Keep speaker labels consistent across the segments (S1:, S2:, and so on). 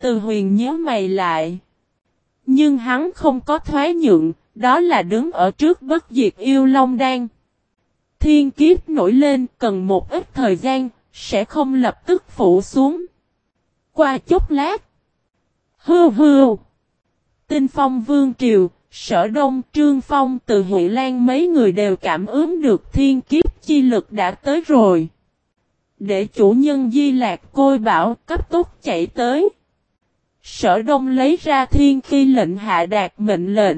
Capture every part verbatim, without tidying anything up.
S1: Từ Huyền nhớ mày lại. Nhưng hắn không có thoái nhượng, đó là đứng ở trước bất diệt yêu long đan. Thiên kiếp nổi lên cần một ít thời gian, sẽ không lập tức phủ xuống. Qua chốc lát. Hưu hưu. Tinh Phong Vương Triều, Sở Đông, Trương Phong, Từ Huệ Lan mấy người đều cảm ứng được thiên kiếp chi lực đã tới rồi. Để chủ nhân Di Lạc Côi Bảo cấp tốc chạy tới. Sở Đông lấy ra thiên khi lệnh hạ đạt mệnh lệnh.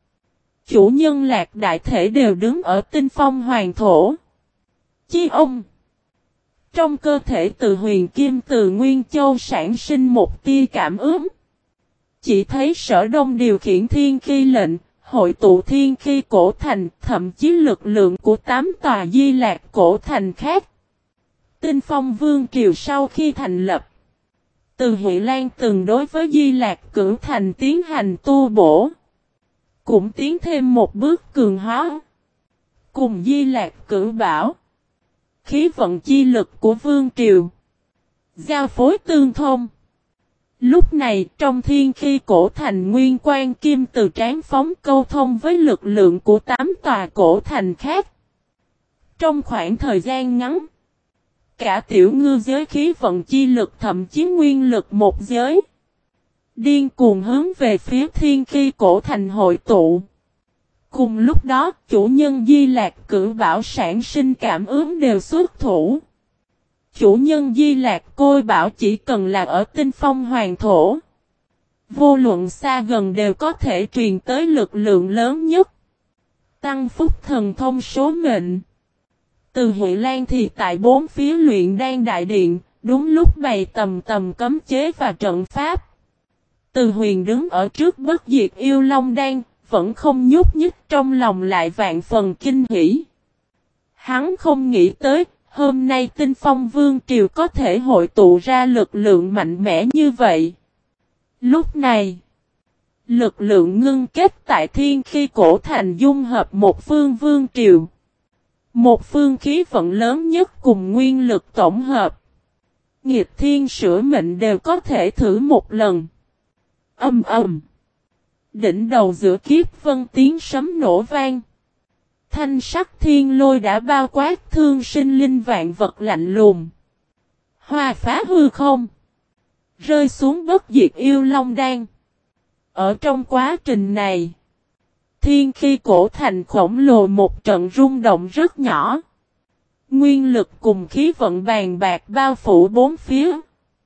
S1: Chủ nhân Lạc Đại Thể đều đứng ở Tinh Phong Hoàng Thổ. Chi ông. Trong cơ thể Từ Huyền Kim từ Nguyên Châu sản sinh một tia cảm ứng. Chỉ thấy Sở Đông điều khiển thiên khi lệnh, hội tụ thiên khi cổ thành, thậm chí lực lượng của tám tòa Di Lạc cổ thành khác. Tinh Phong Vương Triều sau khi thành lập, Từ Huệ Lan từng đối với Di Lạc Cửu Thành tiến hành tu bổ, cũng tiến thêm một bước cường hóa. Cùng Di Lạc Cửu Bảo, khí vận chi lực của Vương Triều giao phối tương thông. Lúc này trong thiên khi cổ thành nguyên quan kim từ trán phóng câu thông với lực lượng của tám tòa cổ thành khác. Trong khoảng thời gian ngắn, cả tiểu ngư giới khí vận chi lực thậm chí nguyên lực một giới điên cuồng hướng về phía thiên khi cổ thành hội tụ. Cùng lúc đó, chủ nhân Di Lạc Cửu Bảo sản sinh cảm ứng đều xuất thủ. Chủ nhân Di Lạc Côi Bảo chỉ cần là ở Tinh Phong Hoàng Thổ, vô luận xa gần đều có thể truyền tới lực lượng lớn nhất. Tăng phúc thần thông số mệnh. Từ Huệ Lan thì tại bốn phía luyện đan đại điện, đúng lúc bày tầm tầm cấm chế và trận pháp. Từ Huyền đứng ở trước bất diệt yêu long đan, vẫn không nhúc nhích, trong lòng lại vạn phần kinh hỉ. Hắn không nghĩ tới, hôm nay Tinh Phong Vương Triều có thể hội tụ ra lực lượng mạnh mẽ như vậy. Lúc này, lực lượng ngưng kết tại thiên khi cổ thành dung hợp một phương Vương Triều. Một phương khí vận lớn nhất cùng nguyên lực tổng hợp. Nghiệp thiên sửa mệnh đều có thể thử một lần. Âm ầm. Đỉnh đầu giữa kiếp vân tiếng sấm nổ vang. Thanh sắc thiên lôi đã bao quát thương sinh linh vạn vật lạnh lùng. Hoa phá hư không. Rơi xuống bất diệt yêu long đan. Ở trong quá trình này, thiên khi cổ thành khổng lồ một trận rung động rất nhỏ. Nguyên lực cùng khí vận bàn bạc bao phủ bốn phía.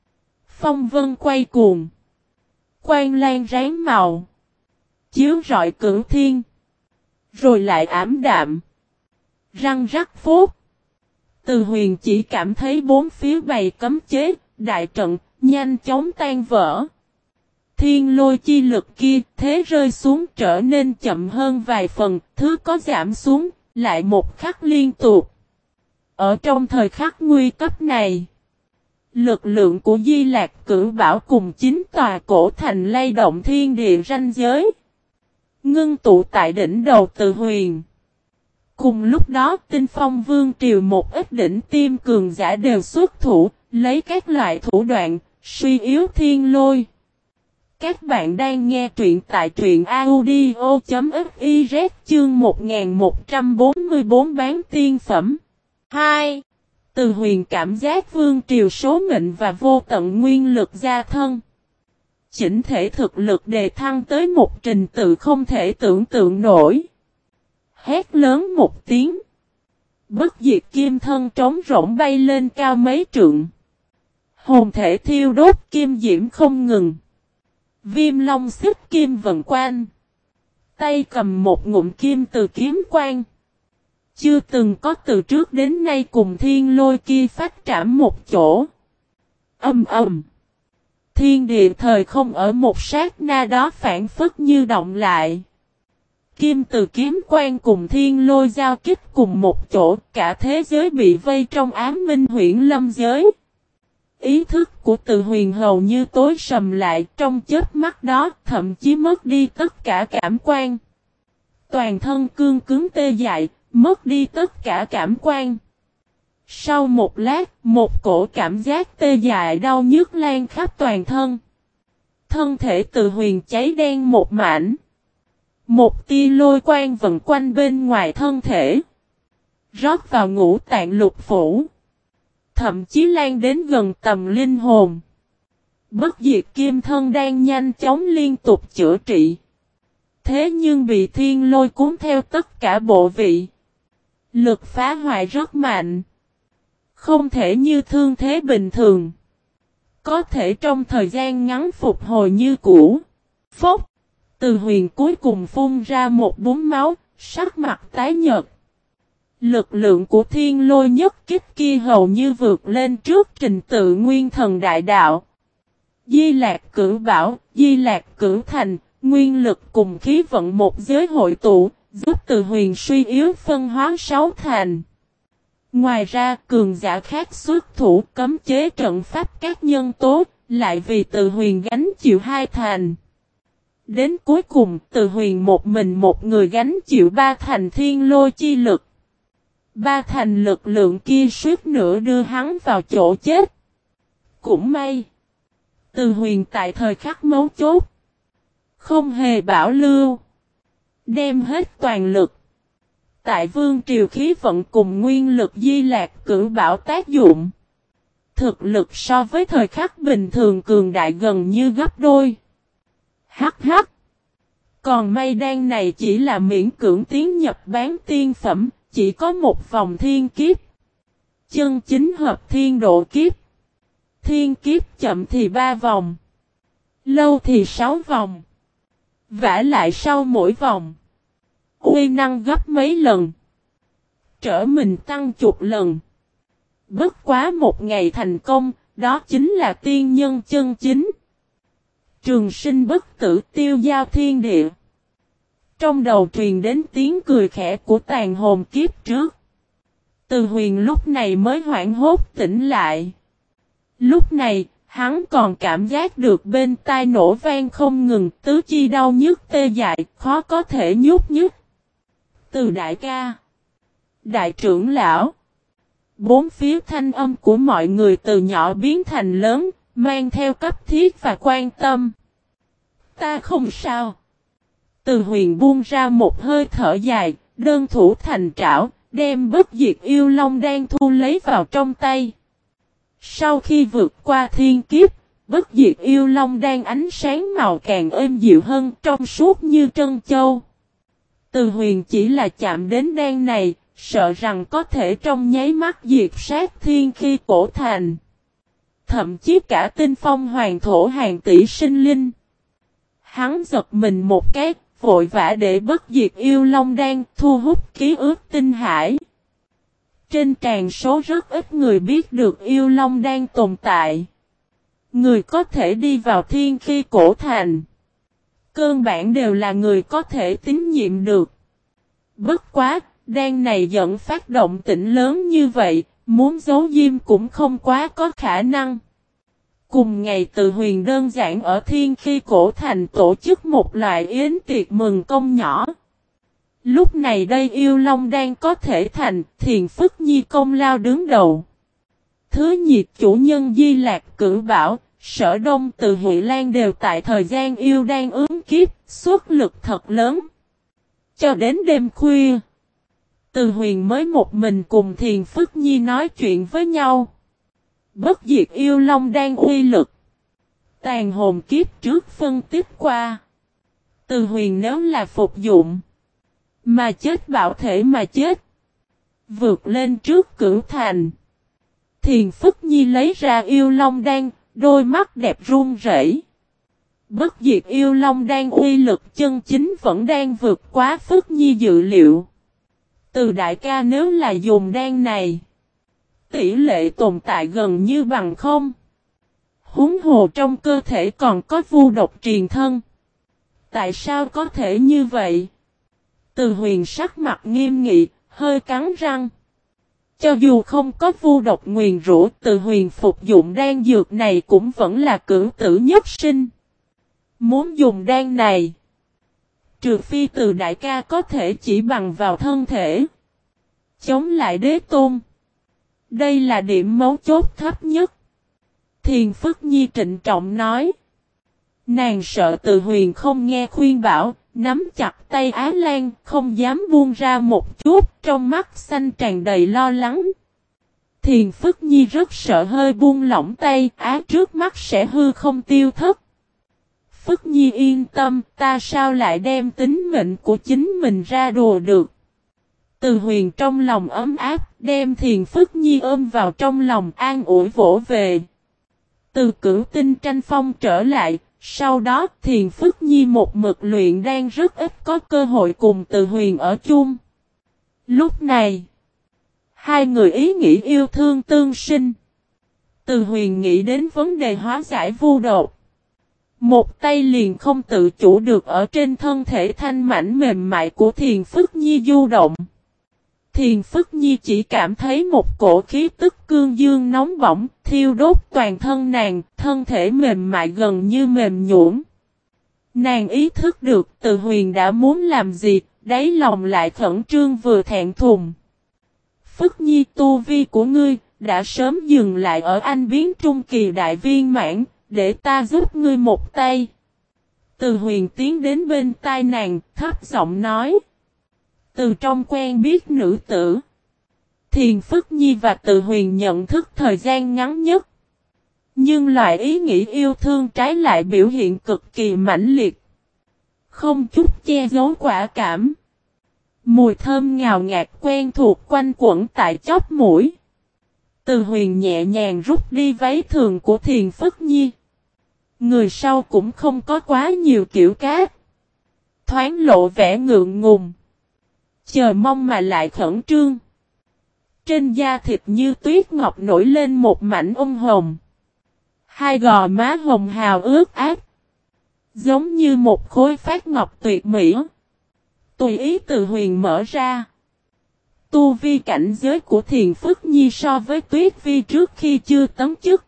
S1: Phong vân quay cuồng. Quang lan ráng màu. Chiếu rọi cửu thiên. Rồi lại ảm đạm. Răng rắc phốt. Từ Huyền chỉ cảm thấy bốn phía bày cấm chế, đại trận, nhanh chóng tan vỡ. Thiên lôi chi lực kia, thế rơi xuống trở nên chậm hơn vài phần, thứ có giảm xuống, lại một khắc liên tục. Ở trong thời khắc nguy cấp này, lực lượng của Di Lạc Cửu Bảo cùng chín tòa cổ thành lay động thiên địa ranh giới. Ngưng tụ tại đỉnh đầu Từ Huyền. Cùng lúc đó Tinh Phong Vương Triều một ít đỉnh tiêm cường giả đều xuất thủ, lấy các loại thủ đoạn, suy yếu thiên lôi. Các bạn đang nghe truyện tại truyện audio chấm fiz chương một nghìn một trăm bốn mươi tư bán tiên phẩm. hai. Từ Huyền cảm giác Vương Triều số mệnh và vô tận nguyên lực gia thân. Chỉnh thể thực lực đề thăng tới một trình tự không thể tưởng tượng nổi. Hét lớn một tiếng. Bất diệt kim thân trống rỗng bay lên cao mấy trượng. Hồn thể thiêu đốt kim diễm không ngừng. Viêm long xích kim vần quanh. Tay cầm một ngụm kim từ kiếm quang. Chưa từng có từ trước đến nay cùng thiên lôi kia phát trảm một chỗ. Âm ầm. Thiên địa thời không ở một sát na đó phản phất như động lại. Kim từ kiếm quang cùng thiên lôi giao kích cùng một chỗ, cả thế giới bị vây trong ám minh huyễn lâm giới. Ý thức của Từ Huyền hầu như tối sầm lại, trong chớp mắt đó, thậm chí mất đi tất cả cảm quan. Toàn thân cương cứng tê dại, mất đi tất cả cảm quan. Sau một lát, một cổ cảm giác tê dại đau nhức lan khắp toàn thân. Thân thể Từ Huyền cháy đen một mảnh. Một tia lôi quang vần quanh bên ngoài thân thể. Rót vào ngũ tạng lục phủ. Thậm chí lan đến gần tầm linh hồn. Bất diệt kim thân đang nhanh chóng liên tục chữa trị. Thế nhưng bị thiên lôi cuốn theo tất cả bộ vị. Lực phá hoại rất mạnh. Không thể như thương thế bình thường. Có thể trong thời gian ngắn phục hồi như cũ. Phốc. Từ Huyền cuối cùng phun ra một búng máu, sắc mặt tái nhợt. Lực lượng của thiên lôi nhất kích kia hầu như vượt lên trước trình tự nguyên thần đại đạo. Di Lạc Cửu Bảo, Di Lạc Cửu Thành, nguyên lực cùng khí vận một giới hội tụ, giúp Từ Huyền suy yếu phân hóa sáu thành. Ngoài ra, cường giả khác xuất thủ cấm chế trận pháp các nhân tố, lại vì Từ Huyền gánh chịu hai thành. Đến cuối cùng, Từ Huyền một mình một người gánh chịu ba thành thiên lôi chi lực. Ba thành lực lượng kia suýt nữa đưa hắn vào chỗ chết. Cũng may. Từ Huyền tại thời khắc mấu chốt. Không hề bảo lưu. Đem hết toàn lực. Tại vương triều khí vận cùng nguyên lực Di Lạc Cửu Bảo tác dụng. Thực lực so với thời khắc bình thường cường đại gần như gấp đôi. Hắc hắc. Còn may đan này chỉ là miễn cưỡng tiến nhập bán tiên phẩm, chỉ có một vòng thiên kiếp. Chân chính hợp thiên độ kiếp. Thiên kiếp chậm thì ba vòng. Lâu thì sáu vòng. Vả lại sau mỗi vòng. Uy năng gấp mấy lần. Trở mình tăng chục lần. Bất quá một ngày thành công, đó chính là tiên nhân chân chính. Trường sinh bất tử tiêu giao thiên địa. Trong đầu truyền đến tiếng cười khẽ của tàn hồn kiếp trước. Từ Huyền lúc này mới hoảng hốt tỉnh lại. Lúc này, hắn còn cảm giác được bên tai nổ vang không ngừng, tứ chi đau nhức tê dại, khó có thể nhúc nhích. Từ đại ca, đại trưởng lão, bốn phía thanh âm của mọi người từ nhỏ biến thành lớn, mang theo cấp thiết và quan tâm. Ta không sao. Từ Huyền buông ra một hơi thở dài, đơn thủ thành trảo, đem bất diệt yêu long đan thu lấy vào trong tay. Sau khi vượt qua thiên kiếp, bất diệt yêu long đan ánh sáng màu càng êm dịu hơn, trong suốt như trân châu. Từ Huyền chỉ là chạm đến đan này, sợ rằng có thể trong nháy mắt diệt sát thiên khi cổ thành. Thậm chí cả tinh phong hoàng thổ hàng tỷ sinh linh. Hắn giật mình một cái, vội vã để bất diệt yêu long đan thu hút ký ức tinh hải. Trên tràn số rất ít người biết được yêu long đan tồn tại. Người có thể đi vào thiên khi cổ thành. Cơ bản đều là người có thể tín nhiệm được. Bất quá, đan này dẫn phát động tĩnh lớn như vậy, muốn giấu diêm cũng không quá có khả năng. Cùng ngày Từ Huyền đơn giản ở thiên khi cổ thành tổ chức một loại yến tiệc mừng công nhỏ. Lúc này đây yêu long đang có thể thành, Thiền Phức Nhi công lao đứng đầu. Thứ nhiệt chủ nhân Di Lạc Cửu Bảo, Sở Đông từ Huệ Lan đều tại thời gian yêu đang ứng kiếp, xuất lực thật lớn. Cho đến đêm khuya, Từ Huyền mới một mình cùng Thiền Phức Nhi nói chuyện với nhau. Bất diệt yêu long đang uy lực. Tàn hồn kiếp trước phân tích qua. Từ Huyền nếu là phục dụng, mà chết bảo thể mà chết, vượt lên trước cửu thành. Thiền Phức Nhi lấy ra yêu long đan, đôi mắt đẹp run rẩy. Bất diệt yêu long đan uy lực chân chính vẫn đang vượt quá Phức Nhi dự liệu. Từ đại ca nếu là dùng đan này, tỷ lệ tồn tại gần như bằng không. Huống hồ trong cơ thể còn có vu độc truyền thân. Tại sao có thể như vậy? Từ Huyền sắc mặt nghiêm nghị, hơi cắn răng. Cho dù không có vu độc nguyền rủa, Từ Huyền phục dụng đan dược này cũng vẫn là cửu tử nhất sinh. Muốn dùng đan này, trừ phi Từ đại ca có thể chỉ bằng vào thân thể chống lại đế tôn. Đây là điểm mấu chốt thấp nhất. Thiền Phức Nhi trịnh trọng nói. Nàng sợ Từ Huyền không nghe khuyên bảo, nắm chặt tay Á Lan, không dám buông ra một chút, trong mắt xanh tràn đầy lo lắng. Thiền Phức Nhi rất sợ hơi buông lỏng tay, Á trước mắt sẽ hư không tiêu thất. Phức Nhi yên tâm, ta sao lại đem tính mệnh của chính mình ra đùa được. Từ Huyền trong lòng ấm áp, đem Thiền Phức Nhi ôm vào trong lòng an ủi vỗ về. Từ Cửu Tinh tranh phong trở lại, sau đó Thiền Phức Nhi một mực luyện đang rất ít có cơ hội cùng Từ Huyền ở chung. Lúc này, hai người ý nghĩ yêu thương tương sinh. Từ Huyền nghĩ đến vấn đề hóa giải vu đột. Một tay liền không tự chủ được ở trên thân thể thanh mảnh mềm mại của Thiền Phức Nhi du động. Thiền Phức Nhi chỉ cảm thấy một cổ khí tức cương dương nóng bỏng, thiêu đốt toàn thân nàng, thân thể mềm mại gần như mềm nhũn. Nàng ý thức được Từ Huyền đã muốn làm gì, đáy lòng lại khẩn trương vừa thẹn thùng. Phức Nhi, tu vi của ngươi, đã sớm dừng lại ở anh biến trung kỳ đại viên mãn, để ta giúp ngươi một tay. Từ Huyền tiến đến bên tai nàng, thấp giọng nói. Từ trong quen biết nữ tử, Thiền Phức Nhi và Từ Huyền nhận thức thời gian ngắn nhất. Nhưng loại ý nghĩ yêu thương trái lại biểu hiện cực kỳ mãnh liệt. Không chút che giấu quả cảm. Mùi thơm ngào ngạt quen thuộc quanh quẩn tại chóp mũi. Từ Huyền nhẹ nhàng rút đi váy thường của Thiền Phức Nhi. Người sau cũng không có quá nhiều kiểu cát. Thoáng lộ vẻ ngượng ngùng. Chờ mong mà lại khẩn trương. Trên da thịt như tuyết ngọc nổi lên một mảnh ung hồng. Hai gò má hồng hào ướt át. Giống như một khối phát ngọc tuyệt mỹ. Tùy ý Từ Huyền mở ra. Tu vi cảnh giới của Thiền Phức Nhi so với Tuyết Vi trước khi chưa tấn chức.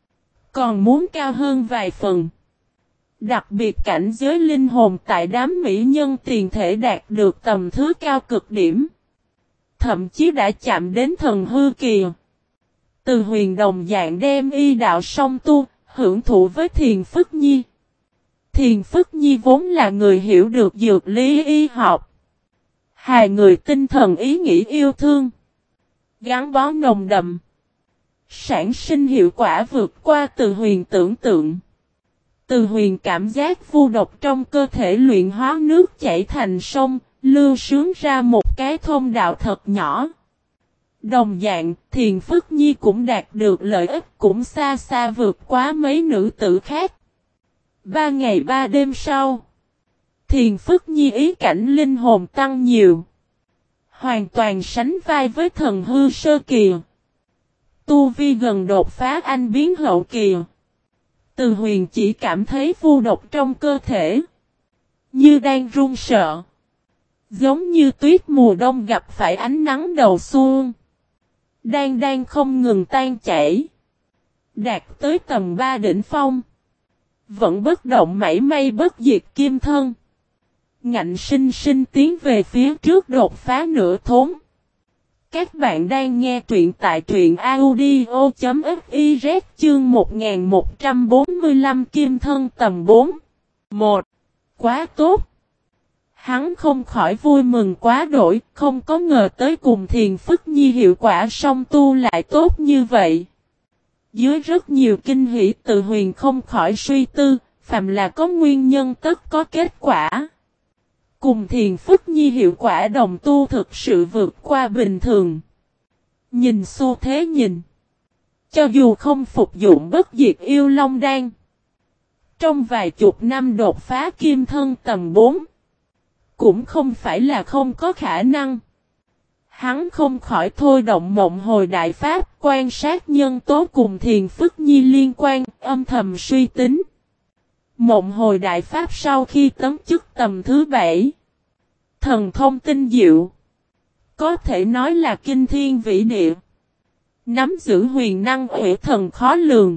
S1: Còn muốn cao hơn vài phần. Đặc biệt cảnh giới linh hồn tại đám mỹ nhân tiền thể đạt được tầm thứ cao cực điểm. Thậm chí đã chạm đến thần hư kỳ. Từ Huyền đồng dạng đem y đạo song tu, hưởng thụ với Thiền Phức Nhi. Thiền Phức Nhi vốn là người hiểu được dược lý y học. Hai người tinh thần ý nghĩ yêu thương. Gắn bó nồng đậm. Sản sinh hiệu quả vượt qua Từ Huyền tưởng tượng. Từ Huyền cảm giác vu độc trong cơ thể luyện hóa nước chảy thành sông, lưu sướng ra một cái thông đạo thật nhỏ. Đồng dạng, Thiền Phức Nhi cũng đạt được lợi ích cũng xa xa vượt quá mấy nữ tử khác. Ba ngày ba đêm sau, Thiền Phức Nhi ý cảnh linh hồn tăng nhiều. Hoàn toàn sánh vai với thần hư sơ kỳ. Tu vi gần đột phá anh biến hậu kỳ. Từ Huyền chỉ cảm thấy vu độc trong cơ thể. Như đang run sợ. Giống như tuyết mùa đông gặp phải ánh nắng đầu xuân. Đang đang không ngừng tan chảy. Đạt tới tầm ba đỉnh phong. Vẫn bất động mảy may bất diệt kim thân. Ngạnh sinh sinh tiến về phía trước đột phá nửa thốn. Các bạn đang nghe truyện tại truyện audio chấm fiz chương một nghìn một trăm bốn mươi lăm kim thân tầm bốn. một. Quá tốt. Hắn không khỏi vui mừng quá đổi, không có ngờ tới cùng Thiền Phức Nhi hiệu quả song tu lại tốt như vậy. Dưới rất nhiều kinh hỉ Từ Huyền không khỏi suy tư, phàm là có nguyên nhân tất có kết quả. Cùng Thiền Phức Nhi hiệu quả đồng tu thực sự vượt qua bình thường. Nhìn xu thế nhìn. Cho dù không phục dụng bất diệt yêu long đan. Trong vài chục năm đột phá kim thân tầm bốn. Cũng không phải là không có khả năng. Hắn không khỏi thôi động mộng hồi đại pháp quan sát nhân tố cùng Thiền Phức Nhi liên quan âm thầm suy tính. Mộng hồi đại pháp sau khi tấn chức tầm thứ bảy. Thần thông tinh diệu. Có thể nói là kinh thiên vĩ địa. Nắm giữ huyền năng ủy thần khó lường.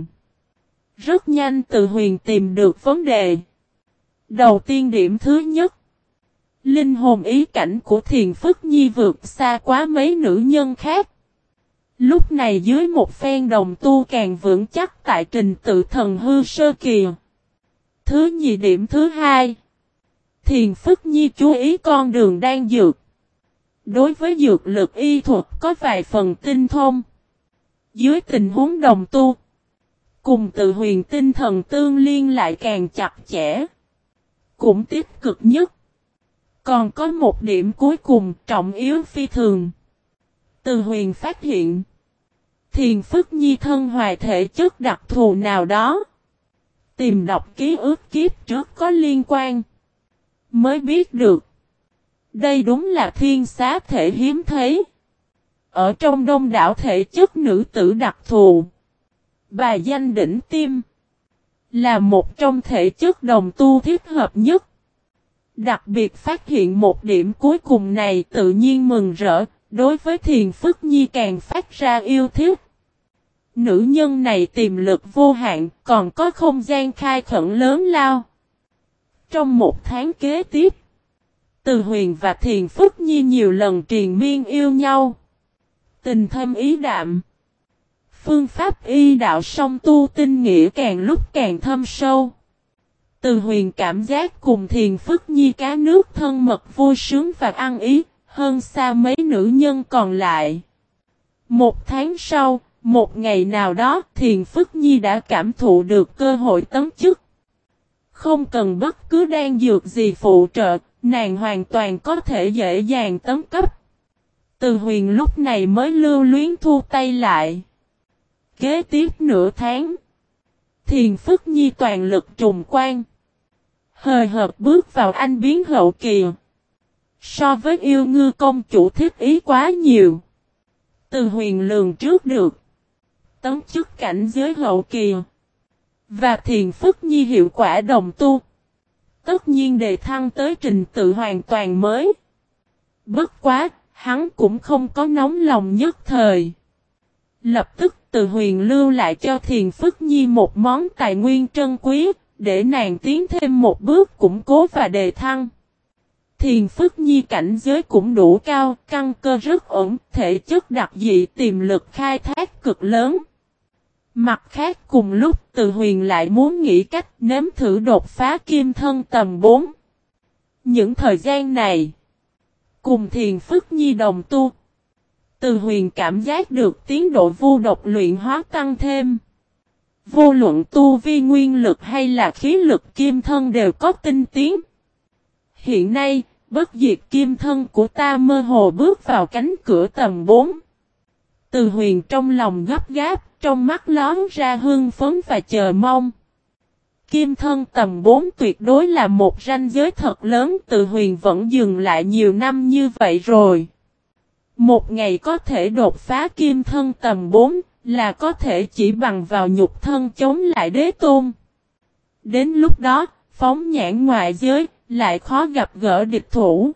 S1: Rất nhanh Từ Huyền tìm được vấn đề. Đầu tiên điểm thứ nhất. Linh hồn ý cảnh của Thiền Phức Nhi vượt xa quá mấy nữ nhân khác. Lúc này dưới một phen đồng tu càng vững chắc tại trình tự thần hư sơ kỳ. Thứ nhì điểm thứ hai. Thiền Phức Nhi chú ý con đường đan dược. Đối với dược lực y thuật có vài phần tinh thông. Dưới tình huống đồng tu, cùng Từ Huyền tinh thần tương liên lại càng chặt chẽ. Cũng tích cực nhất. Còn có một điểm cuối cùng trọng yếu phi thường. Từ Huyền phát hiện. Thiền Phức Nhi thân hoài thể chất đặc thù nào đó. Tìm đọc ký ức kiếp trước có liên quan. Mới biết được. Đây đúng là thiên xá thể hiếm thấy. Ở trong đông đảo thể chất nữ tử đặc thù. Bà danh đỉnh tim. Là một trong thể chất đồng tu thích hợp nhất. Đặc biệt phát hiện một điểm cuối cùng này tự nhiên mừng rỡ. Đối với Thiền Phức Nhi càng phát ra yêu thích. Nữ nhân này tiềm lực vô hạn, còn có không gian khai khẩn lớn lao. Trong một tháng kế tiếp, Từ Huyền và Thiền Phức Nhi nhiều lần triền miên yêu nhau. Tình thâm ý đạm. Phương pháp y đạo song tu tinh nghĩa càng lúc càng thâm sâu. Từ Huyền cảm giác cùng Thiền Phức Nhi cá nước thân mật vui sướng và ăn ý, hơn xa mấy nữ nhân còn lại. Một tháng sau, một ngày nào đó, Thiền Phức Nhi đã cảm thụ được cơ hội tấn chức. Không cần bất cứ đan dược gì phụ trợ, nàng hoàn toàn có thể dễ dàng tấn cấp. Từ Huyền lúc này mới lưu luyến thu tay lại. Kế tiếp nửa tháng, Thiền Phức Nhi toàn lực trùng quan. Hời hợt bước vào anh biến hậu kỳ. So với yêu ngư công chủ thiết ý quá nhiều. Từ Huyền lường trước được. Tấn chức cảnh giới hậu kỳ. Và Thiền Phức Nhi hiệu quả đồng tu. Tất nhiên đề thăng tới trình tự hoàn toàn mới. Bất quá, hắn cũng không có nóng lòng nhất thời. Lập tức Từ Huyền lưu lại cho Thiền Phức Nhi một món tài nguyên trân quý, để nàng tiến thêm một bước củng cố và đề thăng. Thiền Phức Nhi cảnh giới cũng đủ cao, căn cơ rất ổn, thể chất đặc dị tiềm lực khai thác cực lớn. Mặt khác cùng lúc Từ Huyền lại muốn nghĩ cách nếm thử đột phá kim thân tầm bốn. Những thời gian này, cùng Thiền Phức Nhi đồng tu, Từ Huyền cảm giác được tiến độ vu độc luyện hóa tăng thêm. Vô luận tu vi nguyên lực hay là khí lực kim thân đều có tinh tiến. Hiện nay, bất diệt kim thân của ta mơ hồ bước vào cánh cửa tầm bốn. Từ Huyền trong lòng gấp gáp, trong mắt lón ra hưng phấn và chờ mong. Kim thân tầm bốn tuyệt đối là một ranh giới thật lớn, Từ Huyền vẫn dừng lại nhiều năm như vậy rồi. Một ngày có thể đột phá kim thân tầm bốn, là có thể chỉ bằng vào nhục thân chống lại đế tôn. Đến lúc đó, phóng nhãn ngoại giới, lại khó gặp gỡ địch thủ.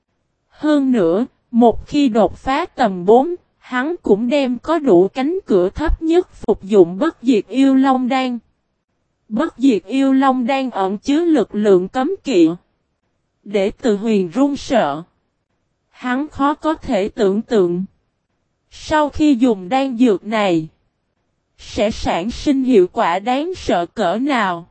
S1: Hơn nữa, một khi đột phá tầm bốn, hắn cũng đem có đủ cánh cửa thấp nhất phục dụng bất diệt yêu long đan. Bất diệt yêu long đan ẩn chứa lực lượng cấm kỵ. Để Từ Huyền run sợ. Hắn khó có thể tưởng tượng. Sau khi dùng đan dược này, sẽ sản sinh hiệu quả đáng sợ cỡ nào.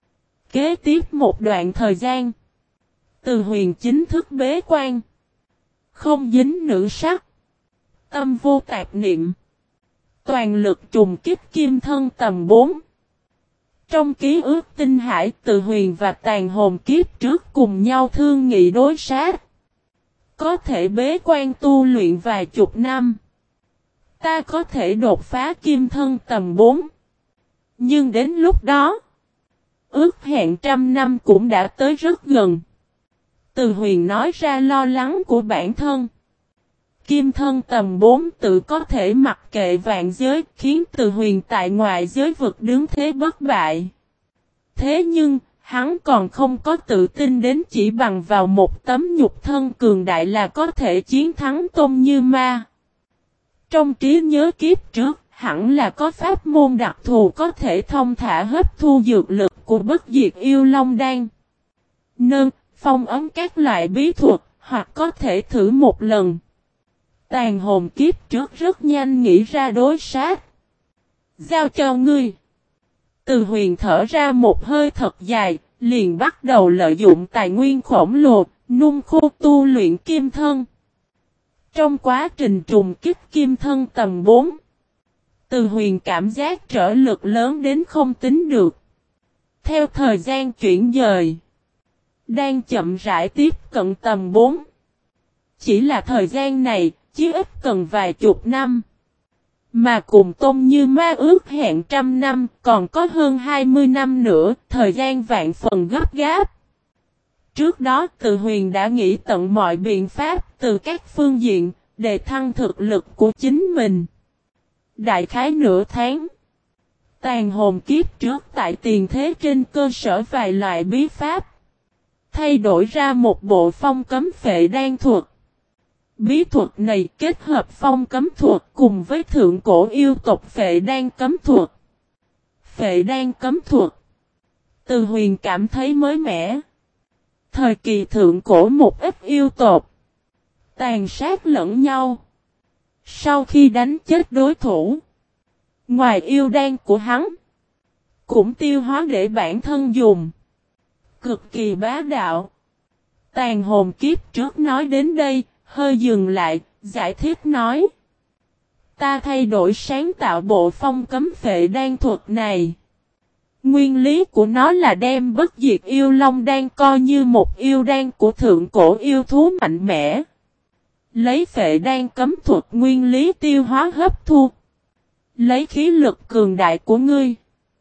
S1: Kế tiếp một đoạn thời gian, Từ Huyền chính thức bế quan. Không dính nữ sắc. Tâm vô tạp niệm. Toàn lực trùng kích kim thân tầm bốn. Trong ký ức tinh hải, Từ Huyền và Tàn Hồn kiếp trước cùng nhau thương nghị đối sát. Có thể bế quan tu luyện vài chục năm. Ta có thể đột phá kim thân tầm bốn. Nhưng đến lúc đó, ước hẹn trăm năm cũng đã tới rất gần. Từ Huyền nói ra lo lắng của bản thân. Kim thân tầm bốn tự có thể mặc kệ vạn giới, khiến Từ Huyền tại ngoại giới vực đứng thế bất bại. Thế nhưng, hắn còn không có tự tin đến chỉ bằng vào một tấm nhục thân cường đại là có thể chiến thắng Tôn Như Ma. Trong trí nhớ kiếp trước, hẳn là có pháp môn đặc thù có thể thông thả hấp thu dược lực của bất diệt yêu long đan. Nâng, phong ấn các loại bí thuật, hoặc có thể thử một lần. Tàn Hồn kiếp trước rất nhanh nghĩ ra đối sát. Giao cho ngươi. Từ Huyền thở ra một hơi thật dài, liền bắt đầu lợi dụng tài nguyên khổng lồ, nung khô tu luyện kim thân. Trong quá trình trùng kích kim thân tầng bốn, Từ Huyền cảm giác trở lực lớn đến không tính được. Theo thời gian chuyển dời, đang chậm rãi tiếp cận tầng bốn. Chỉ là thời gian này, chí ít cần vài chục năm. Mà cùng Tôn Như Ma ước hẹn trăm năm, còn có hơn hai mươi năm nữa, thời gian vạn phần gấp gáp. Trước đó Từ Huyền đã nghĩ tận mọi biện pháp từ các phương diện, để thăng thực lực của chính mình. Đại khái nửa tháng, tàn hồn kiếp trước tại tiền thế trên cơ sở vài loại bí pháp, thay đổi ra một bộ phong cấm phệ đan thuật. Bí thuật này kết hợp phong cấm thuật cùng với thượng cổ yêu tộc phệ đan cấm thuật. Phệ đan cấm thuật, Từ Huyền cảm thấy mới mẻ. Thời kỳ thượng cổ một ít yêu tộc tàn sát lẫn nhau. Sau khi đánh chết đối thủ, ngoài yêu đan của hắn, cũng tiêu hóa để bản thân dùng. Cực kỳ bá đạo. Tàn hồn kiếp trước nói đến đây, hơi dừng lại, giải thích nói. Ta thay đổi sáng tạo bộ phong cấm phệ đan thuật này. Nguyên lý của nó là đem bất diệt yêu long đan coi như một yêu đan của thượng cổ yêu thú mạnh mẽ. Lấy phệ đan cấm thuật nguyên lý tiêu hóa hấp thu. Lấy khí lực cường đại của ngươi,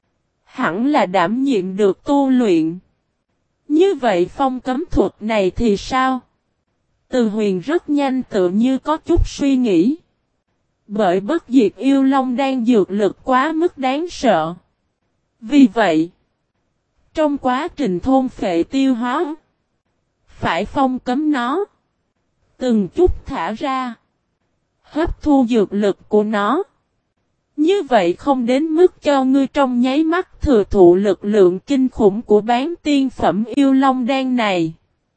S1: hẳn là đảm nhiệm được tu luyện. Như vậy phong cấm thuật này thì sao? Từ Huyền rất nhanh tự như có chút suy nghĩ. Bởi bất diệt yêu long đang dược lực quá mức đáng sợ. Vì vậy, trong quá trình thôn phệ tiêu hóa, phải phong cấm nó. Từng chút thả ra, hấp thu dược lực của nó. Như vậy không đến mức cho ngươi trong nháy mắt thừa thụ lực lượng kinh khủng của bán tiên phẩm yêu long đan này.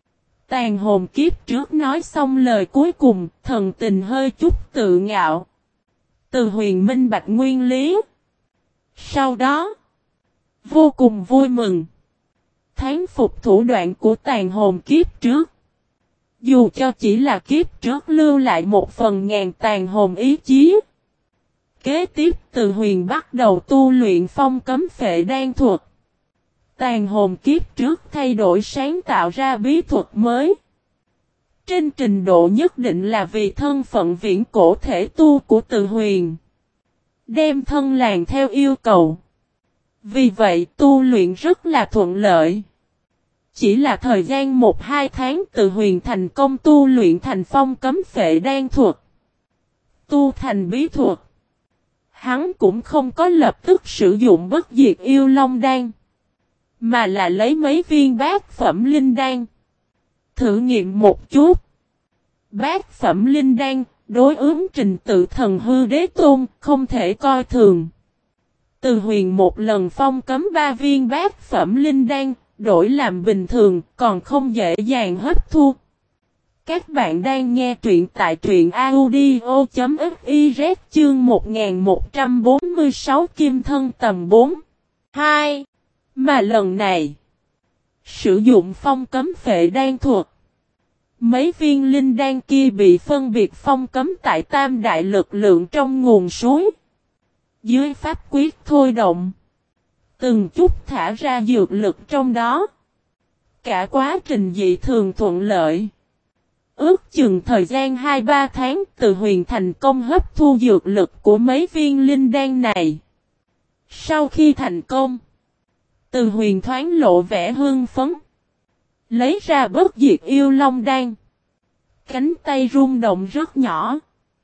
S1: Tàn hồn kiếp trước nói xong lời cuối cùng, thần tình hơi chút tự ngạo. Từ Huyền minh bạch nguyên lý. Sau đó, vô cùng vui mừng. Thán phục thủ đoạn của tàn hồn kiếp trước. Dù cho chỉ là kiếp trước lưu lại một phần ngàn tàn hồn ý chí. Kế tiếp Từ Huyền bắt đầu tu luyện phong cấm phệ đan thuật. Tàn hồn kiếp trước thay đổi sáng tạo ra bí thuật mới. Trên trình độ nhất định là vì thân phận viễn cổ thể tu của Từ Huyền. Đem thân làng theo yêu cầu. Vì vậy tu luyện rất là thuận lợi. Chỉ là thời gian một hai tháng Từ Huyền thành công tu luyện thành phong cấm phệ đan thuật. Tu thành bí thuật. Hắn cũng không có lập tức sử dụng bất diệt yêu long đan. Mà là lấy mấy viên bát phẩm linh đan. Thử nghiệm một chút. Bát phẩm linh đan, đối ứng trình tự thần hư đế tôn, không thể coi thường. Từ Huyền một lần phong cấm ba viên bát phẩm linh đan, đổi làm bình thường, còn không dễ dàng hấp thu. Các bạn đang nghe truyện tại truyện audio.fiz chương một nghìn một trăm bốn mươi sáu Kim Thân tầng bốn. hai. Mà lần này, sử dụng phong cấm phệ đan thuật. Mấy viên linh đan kia bị phân biệt phong cấm tại tam đại lực lượng trong nguồn suối. Dưới pháp quyết thôi động, từng chút thả ra dược lực trong đó. Cả quá trình dị thường thuận lợi. Ước chừng thời gian hai ba tháng Từ Huyền thành công hấp thu dược lực của mấy viên linh đan này. Sau khi thành công, Từ Huyền thoáng lộ vẻ hưng phấn. Lấy ra bất diệt yêu long đan. Cánh tay rung động rất nhỏ.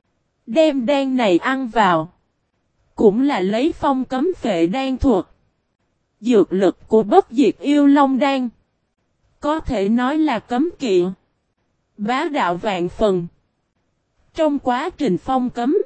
S1: Đem đan này ăn vào. Cũng là lấy phong cấm phệ đan thuật. Dược lực của bất diệt yêu long đan. Có thể nói là cấm kỵ. Bá đạo vạn phần. Trong quá trình phong cấm,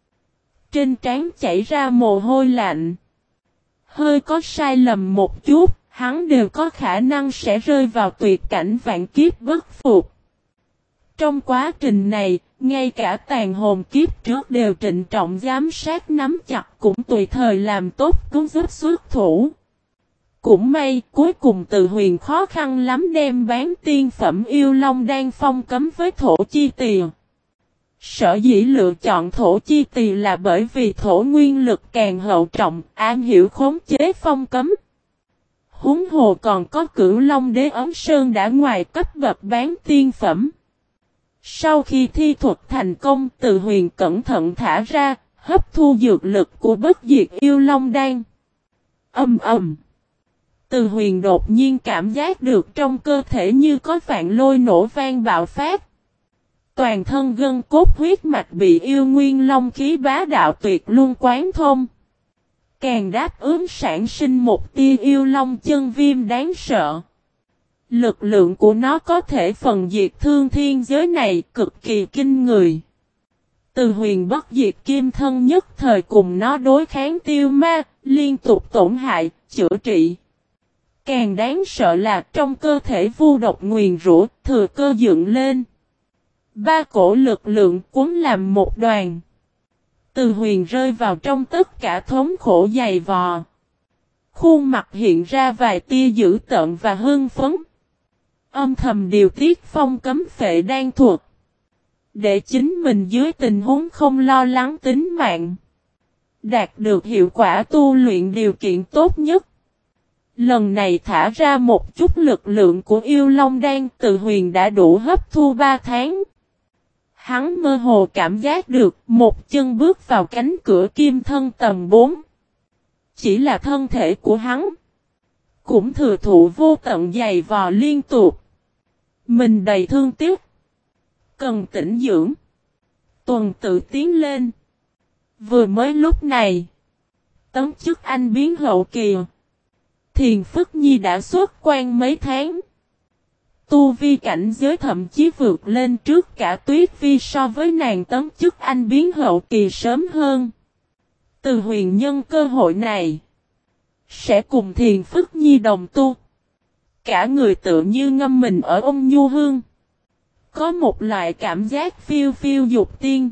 S1: trên trán chảy ra mồ hôi lạnh. Hơi có sai lầm một chút, hắn đều có khả năng sẽ rơi vào tuyệt cảnh vạn kiếp bất phục. Trong quá trình này, Ngay cả tàn hồn kiếp trước đều trịnh trọng giám sát nắm chặt cũng tùy thời làm tốt cứu giúp xuất thủ. Cũng may, cuối cùng Từ Huyền khó khăn lắm đem bán tiên phẩm yêu long đan phong cấm với thổ chi tỳ. Sở dĩ lựa chọn thổ chi tỳ là bởi vì thổ nguyên lực càng hậu trọng, am hiểu khống chế phong cấm. Huống hồ còn có Cửu Long Đế Ấm Sơn đã ngoài cấp bậc bán tiên phẩm. Sau khi thi thuật thành công, Từ Huyền cẩn thận thả ra, hấp thu dược lực của bất diệt yêu long đan. Âm ầm. Từ Huyền đột nhiên cảm giác được trong cơ thể như có vạn lôi nổ vang bạo phát. Toàn thân gân cốt huyết mạch bị yêu nguyên long khí bá đạo tuyệt luân quán thông. Càng đáp ứng sản sinh một tia yêu long chân viêm đáng sợ. Lực lượng của nó có thể phần diệt thương thiên giới này cực kỳ kinh người. Từ Huyền bất diệt kim thân nhất thời cùng nó đối kháng tiêu ma, liên tục tổn hại, chữa trị. Càng đáng sợ là trong cơ thể vu độc nguyền rủa thừa cơ dựng lên. Ba cổ lực lượng cuốn làm một đoàn. Từ Huyền rơi vào trong tất cả thống khổ dày vò. Khuôn mặt hiện ra vài tia dữ tợn và hưng phấn. Âm thầm điều tiết phong cấm phệ đan thuật. Để chính mình dưới tình huống không lo lắng tính mạng. Đạt được hiệu quả tu luyện điều kiện tốt nhất. Lần này thả ra một chút lực lượng của yêu long đan, Từ Huyền đã đủ hấp thu ba tháng. Hắn mơ hồ cảm giác được một chân bước vào cánh cửa kim thân tầng bốn. Chỉ là thân thể của hắn cũng thừa thụ vô tận dày vò liên tục. Mình đầy thương tiếc. Cần tĩnh dưỡng. Tuần tự tiến lên. Vừa mới lúc này. Tấn chức anh biến hậu kỳ. Thiền Phức Nhi đã xuất quan mấy tháng. Tu vi cảnh giới thậm chí vượt lên trước cả Tuyết Vi so với nàng tấn chức anh biến hậu kỳ sớm hơn. Từ Huyền nhân cơ hội này. Sẽ cùng Thiền Phức Nhi đồng tu. Cả người tự như ngâm mình ở ôn nhu hương. Có một loại cảm giác phiêu phiêu dục tiên.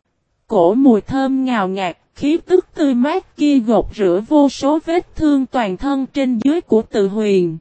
S1: Cổ mùi thơm ngào ngạt, khí tức tươi mát kia gột rửa vô số vết thương toàn thân trên dưới của Từ Huyền.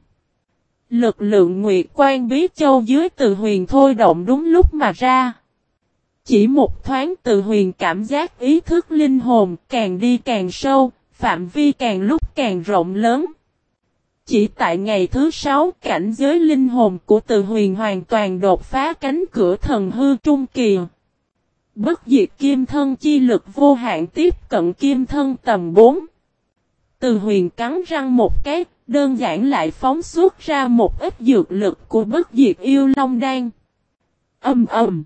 S1: Lực lượng Nguyệt Quan Bí Châu dưới Từ Huyền thôi động đúng lúc mà ra. Chỉ một thoáng Từ Huyền cảm giác ý thức linh hồn càng đi càng sâu, phạm vi càng lúc càng rộng lớn. Chỉ tại ngày thứ sáu, cảnh giới linh hồn của Từ Huyền hoàn toàn đột phá cánh cửa thần hư trung kỳ. Bất diệt kim thân chi lực vô hạn tiếp cận kim thân tầm bốn. Từ Huyền cắn răng một cái, đơn giản lại phóng xuất ra một ít dược lực của bất diệt yêu long đan. Âm ầm.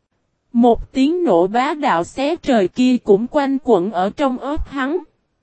S1: Một tiếng nổ bá đạo xé trời kia cũng quanh quẩn ở trong ớt hắn.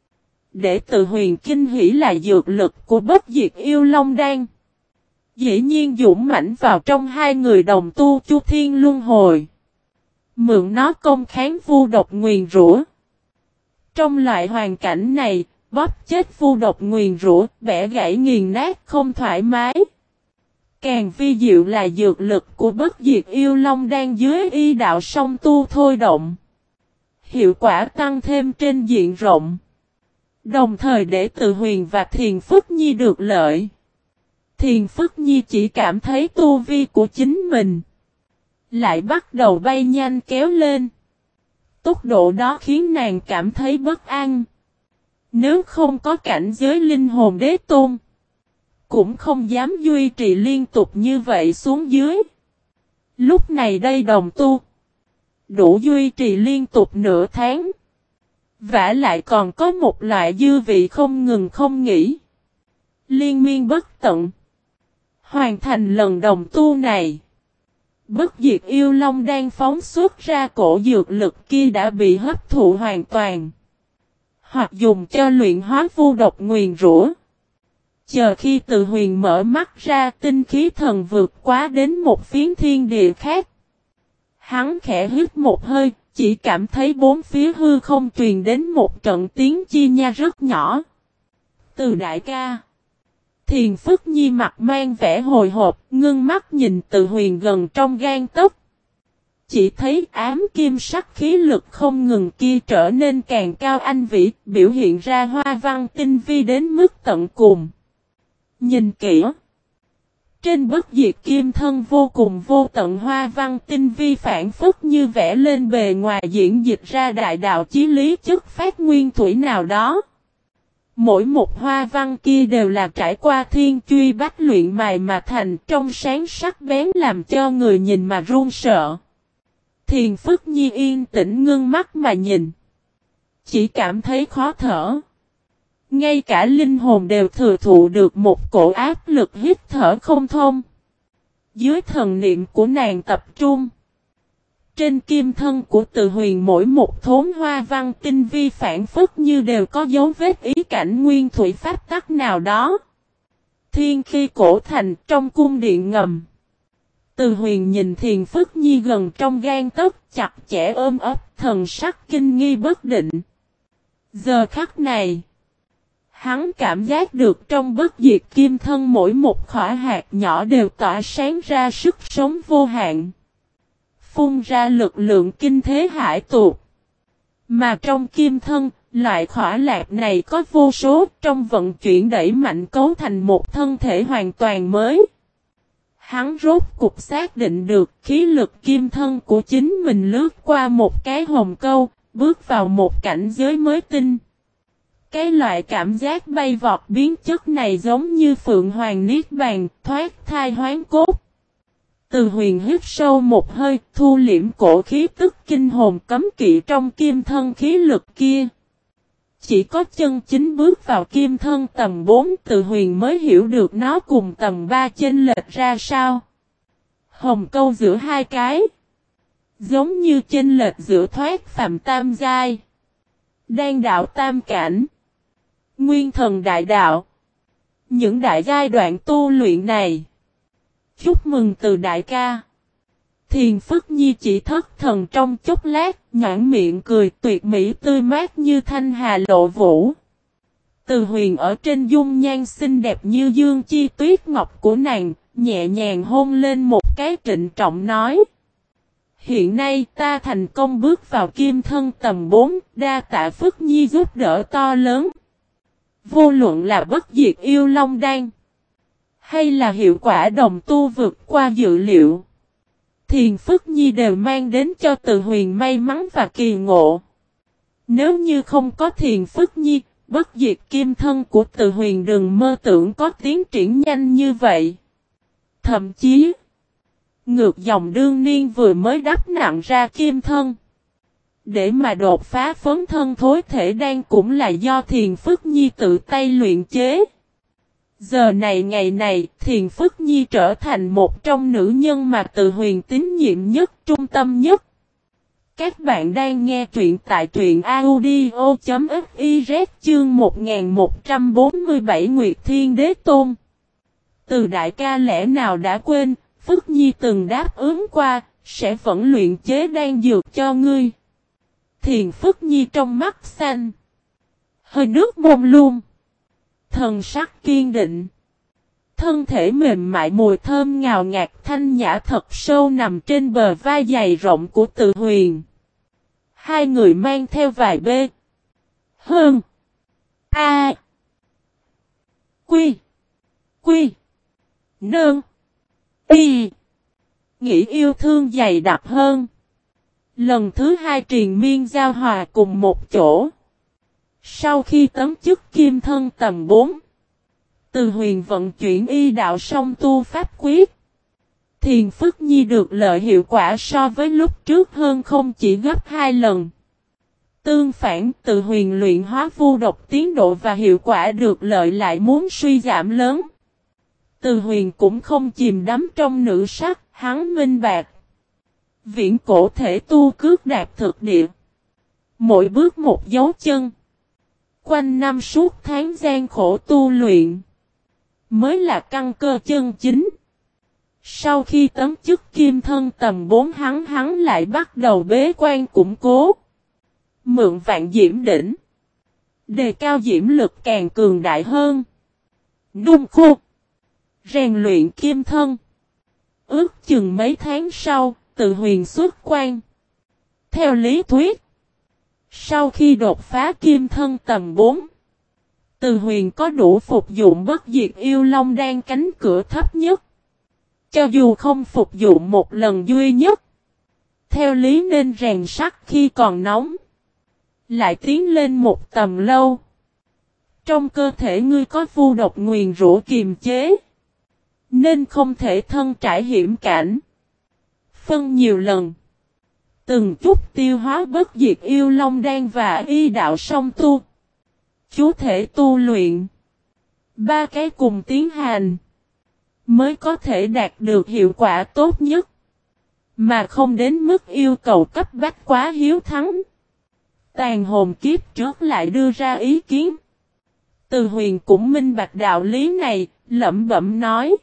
S1: Để Từ Huyền kinh hỉ là dược lực của bất diệt yêu long đan. Dĩ nhiên dũng mãnh vào trong hai người đồng tu Chu Thiên Luân Hồi. Mượn nó công kháng vu độc nguyền rủa. Trong loại hoàn cảnh này, bóp chết vu độc nguyền rủa, bẻ gãy nghiền nát không thoải mái. Càng vi diệu là dược lực của bất diệt yêu long đan dưới y đạo song tu thôi động. Hiệu quả tăng thêm trên diện rộng. Đồng thời để Từ Huyền và Thiền Phức Nhi được lợi. Thiền Phức Nhi chỉ cảm thấy tu vi của chính mình lại bắt đầu bay nhanh kéo lên. Tốc độ đó khiến nàng cảm thấy bất an. Nếu không có cảnh giới linh hồn đế tôn, cũng không dám duy trì liên tục như vậy xuống dưới. Lúc này đây đồng tu đủ duy trì liên tục nửa tháng. Vả lại còn có một loại dư vị không ngừng không nghỉ. Liên miên bất tận. Hoàn thành lần đồng tu này. Bất diệt yêu long đang phóng xuất ra cổ dược lực kia đã bị hấp thụ hoàn toàn. Hoặc dùng cho luyện hóa vu độc nguyền rủa. Chờ khi Từ Huyền mở mắt ra, tinh khí thần vượt quá đến một phiến thiên địa khác. Hắn khẽ hít một hơi, chỉ cảm thấy bốn phía hư không truyền đến một trận tiếng chia nha rất nhỏ. Từ đại ca. Thiền Phức Nhi mặt mang vẻ hồi hộp, ngưng mắt nhìn Từ Huyền gần trong gan tấc. chỉ thấy ám kim sắc khí lực không ngừng kia trở nên càng cao anh vĩ, biểu hiện ra hoa văn tinh vi đến mức tận cùng. Nhìn kỹ, trên bất diệt kim thân vô cùng vô tận hoa văn tinh vi phản phất như vẽ lên bề ngoài diễn dịch ra đại đạo chí lý chất phát nguyên thủy nào đó. Mỗi một hoa văn kia đều là trải qua thiên truy bách luyện mài mà thành, trong sáng sắc bén làm cho người nhìn mà run sợ. Thiền Phức Nhi yên tĩnh ngưng mắt mà nhìn, chỉ cảm thấy khó thở. Ngay cả linh hồn đều thừa thụ được một cổ áp lực hít thở không thông. Dưới thần niệm của nàng tập trung, trên kim thân của Từ Huyền mỗi một thốn hoa văn tinh vi phản phất như đều có dấu vết ý cảnh nguyên thủy pháp tắc nào đó. Thiên khi cổ thành trong cung điện ngầm, Từ Huyền nhìn Thiền Phức Nhi gần trong gan tấc, chặt chẽ ôm ấp, thần sắc kinh nghi bất định. Giờ khắc này, hắn cảm giác được trong bất diệt kim thân mỗi một khỏa hạt nhỏ đều tỏa sáng ra sức sống vô hạn, phun ra lực lượng kinh thế hải tuột. Mà trong kim thân, loại khỏa lạc này có vô số, trong vận chuyển đẩy mạnh cấu thành một thân thể hoàn toàn mới. Hắn rốt cục xác định được khí lực kim thân của chính mình lướt qua một cái hồng câu, bước vào một cảnh giới mới tinh. Cái loại cảm giác bay vọt biến chất này giống như Phượng Hoàng Niết Bàn, thoát thai hoán cốt. Từ Huyền hít sâu một hơi, thu liễm cổ khí tức kinh hồn cấm kỵ trong kim thân khí lực kia. Chỉ có chân chính bước vào kim thân tầng bốn, Từ Huyền mới hiểu được nó cùng tầng ba chênh lệch ra sao. Hồng câu giữa hai cái, giống như chênh lệch giữa thoát phàm tam giai, đan đạo tam cảnh, nguyên thần đại đạo. Những đại giai đoạn tu luyện này, chúc mừng Từ đại ca. Thiền Phức Nhi chỉ thất thần trong chốc lát, nhãn miệng cười tuyệt mỹ tươi mát như thanh hà lộ vũ. Từ Huyền ở trên dung nhan xinh đẹp như dương chi tuyết ngọc của nàng, nhẹ nhàng hôn lên một cái trịnh trọng nói. Hiện nay ta thành công bước vào kim thân tầm bốn, đa tạ Phức Nhi giúp đỡ to lớn. Vô luận là bất diệt yêu long đan, hay là hiệu quả đồng tu vượt qua dự liệu, Thiền Phức Nhi đều mang đến cho Từ Huyền may mắn và kỳ ngộ. Nếu như không có Thiền Phức Nhi, bất diệt kim thân của Từ Huyền đừng mơ tưởng có tiến triển nhanh như vậy. Thậm chí, ngược dòng đương niên vừa mới đắp nặng ra kim thân, để mà đột phá phấn thân thối thể đan cũng là do Thiền Phức Nhi tự tay luyện chế. Giờ này ngày này, Thiền Phức Nhi trở thành một trong nữ nhân mà Từ Huyền tín nhiệm nhất, trung tâm nhất. Các bạn đang nghe truyện tại truyện audio chấm fiz chương một nghìn một trăm bốn mươi bảy Nguyệt Thiên Đế Tôn. Từ đại ca lẽ nào đã quên, Phức Nhi từng đáp ứng qua, sẽ vẫn luyện chế đan dược cho ngươi. Thiền Phức Nhi trong mắt xanh, hơi nước mông lung, thần sắc kiên định. Thân thể mềm mại mùi thơm ngào ngạt thanh nhã thật sâu nằm trên bờ vai dày rộng của Từ Huyền. Hai người mang theo vài bê. Hơn. A. Quy. Quy. Nương. Y. Nghĩ yêu thương dày đặc hơn. Lần thứ hai triền miên giao hòa cùng một chỗ. Sau khi tấm chức kim thân tầm bốn, Từ Huyền vận chuyển y đạo song tu pháp quyết. Thiền Phức Nhi được lợi hiệu quả so với lúc trước hơn không chỉ gấp hai lần. Tương phản, Từ Huyền luyện hóa vu độc tiến độ và hiệu quả được lợi lại muốn suy giảm lớn. Từ Huyền cũng không chìm đắm trong nữ sắc, hắn minh bạc. Viễn cổ thể tu cước đạp thực địa. Mỗi bước một dấu chân. Quanh năm suốt tháng gian khổ tu luyện, mới là căn cơ chân chính. Sau khi tấm chức kim thân tầm bốn hắn hắn lại bắt đầu bế quan củng cố. Mượn vạn diễm đỉnh, đề cao diễm lực càng cường đại hơn. Nung khô, rèn luyện kim thân. Ước chừng mấy tháng sau, Từ Huyền xuất quan. Theo lý thuyết, sau khi đột phá kim thân tầng bốn, Từ Huyền có đủ phục dụng bất diệt yêu long đan cánh cửa thấp nhất. Cho dù không phục dụng một lần duy nhất, theo lý nên rèn sắt khi còn nóng, lại tiến lên một tầm lâu. Trong cơ thể ngươi có vu độc nguyền rủa kiềm chế, nên không thể thân trải hiểm cảnh. Phân nhiều lần, từng chút tiêu hóa bất diệt yêu long đan và y đạo song tu. Chú thể tu luyện, ba cái cùng tiến hành, mới có thể đạt được hiệu quả tốt nhất, mà không đến mức yêu cầu cấp bách quá hiếu thắng. Tàn hồn kiếp trước lại đưa ra ý kiến. Từ Huyền cũng minh bạch đạo lý này, lẩm bẩm nói.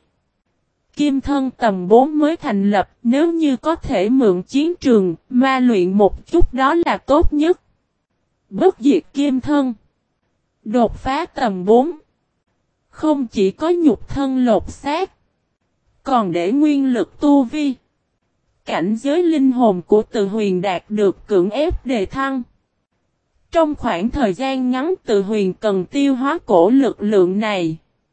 S1: Kim thân tầm bốn mới thành lập, nếu như có thể mượn chiến trường, ma luyện một chút đó là tốt nhất. Bất diệt kim thân, đột phá tầm bốn, không chỉ có nhục thân lột xác, còn để nguyên lực tu vi. Cảnh giới linh hồn của Từ Huyền đạt được cưỡng ép đề thăng. Trong khoảng thời gian ngắn Từ Huyền cần tiêu hóa cổ lực lượng này.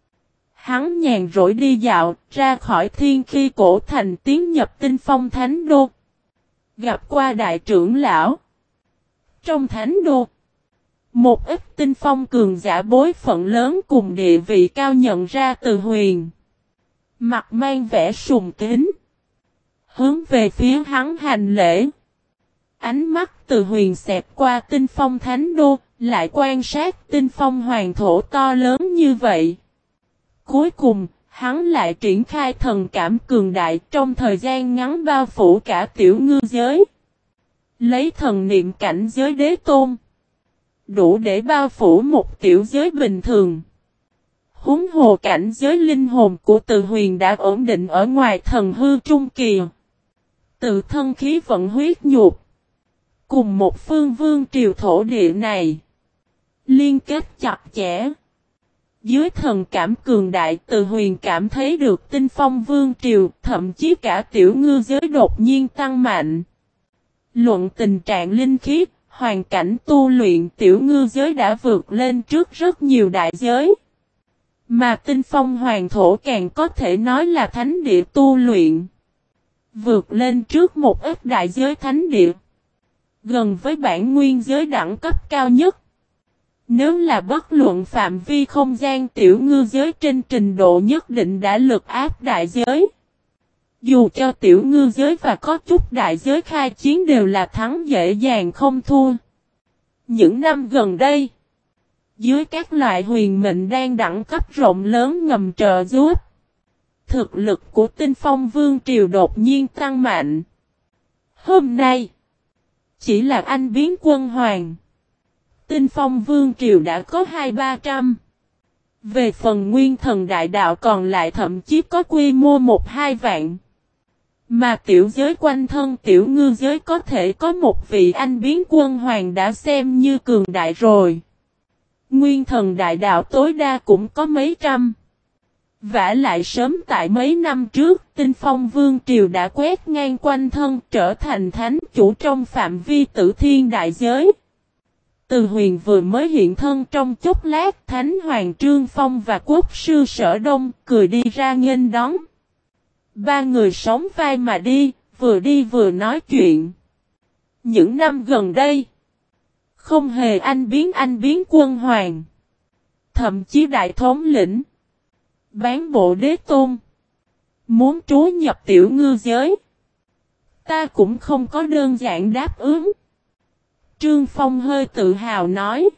S1: Hắn nhàn rỗi đi dạo, ra khỏi Thiên Khi cổ thành tiến nhập Tinh Phong Thánh Đô. Gặp qua đại trưởng lão. Trong Thánh Đô, một ít tinh phong cường giả bối phận lớn cùng địa vị cao nhận ra Từ Huyền. Mặt mang vẻ sùng kính, hướng về phía hắn hành lễ. Ánh mắt Từ Huyền xẹt qua Tinh Phong Thánh Đô, lại quan sát Tinh Phong Hoàng thổ to lớn như vậy. Cuối cùng, hắn lại triển khai thần cảm cường đại trong thời gian ngắn bao phủ cả tiểu ngư giới. Lấy thần niệm cảnh giới đế tôn, đủ để bao phủ một tiểu giới bình thường. Huống hồ cảnh giới linh hồn của Từ Huyền đã ổn định ở ngoài thần hư trung kỳ. Tự thân khí vận huyết nhục, cùng một phương vương triều thổ địa này, liên kết chặt chẽ. Dưới thần cảm cường đại Từ Huyền cảm thấy được Tinh Phong vương triều, thậm chí cả tiểu ngư giới đột nhiên tăng mạnh. Luận tình trạng linh khí, hoàn cảnh tu luyện tiểu ngư giới đã vượt lên trước rất nhiều đại giới. Mà Tinh Phong hoàng thổ càng có thể nói là thánh địa tu luyện. Vượt lên trước một ít đại giới thánh địa. Gần với bản nguyên giới đẳng cấp cao nhất. Nếu là bất luận phạm vi không gian tiểu ngư giới trên trình độ nhất định đã lực áp đại giới. Dù cho tiểu ngư giới và có chút đại giới khai chiến đều là thắng dễ dàng không thua. Những năm gần đây, dưới các loại huyền mệnh đang đẳng cấp rộng lớn ngầm trợ giúp, thực lực của Tinh Phong vương triều đột nhiên tăng mạnh. Hôm nay, chỉ là anh biến quân hoàng, Tinh Phong vương triều đã có hai ba trăm. Về phần nguyên thần đại đạo còn lại thậm chí có quy mô một hai vạn. Mà tiểu giới quanh thân tiểu ngư giới có thể có một vị anh biến quân hoàng đã xem như cường đại rồi. Nguyên thần đại đạo tối đa cũng có mấy trăm. Vả lại sớm tại mấy năm trước, Tinh Phong vương triều đã quét ngang quanh thân trở thành thánh chủ trong phạm vi tử thiên đại giới. Từ Huyền vừa mới hiện thân trong chốc lát, Thánh Hoàng Trương Phong và Quốc sư Sở Đông cười đi ra nghênh đón. Ba người sóng vai mà đi, vừa đi vừa nói chuyện. Những năm gần đây, không hề anh biến anh biến quân hoàng. Thậm chí đại thống lĩnh, bán bộ đế tôn, muốn trú nhập tiểu ngư giới. Ta cũng không có đơn giản đáp ứng. Trương Phong hơi tự hào nói.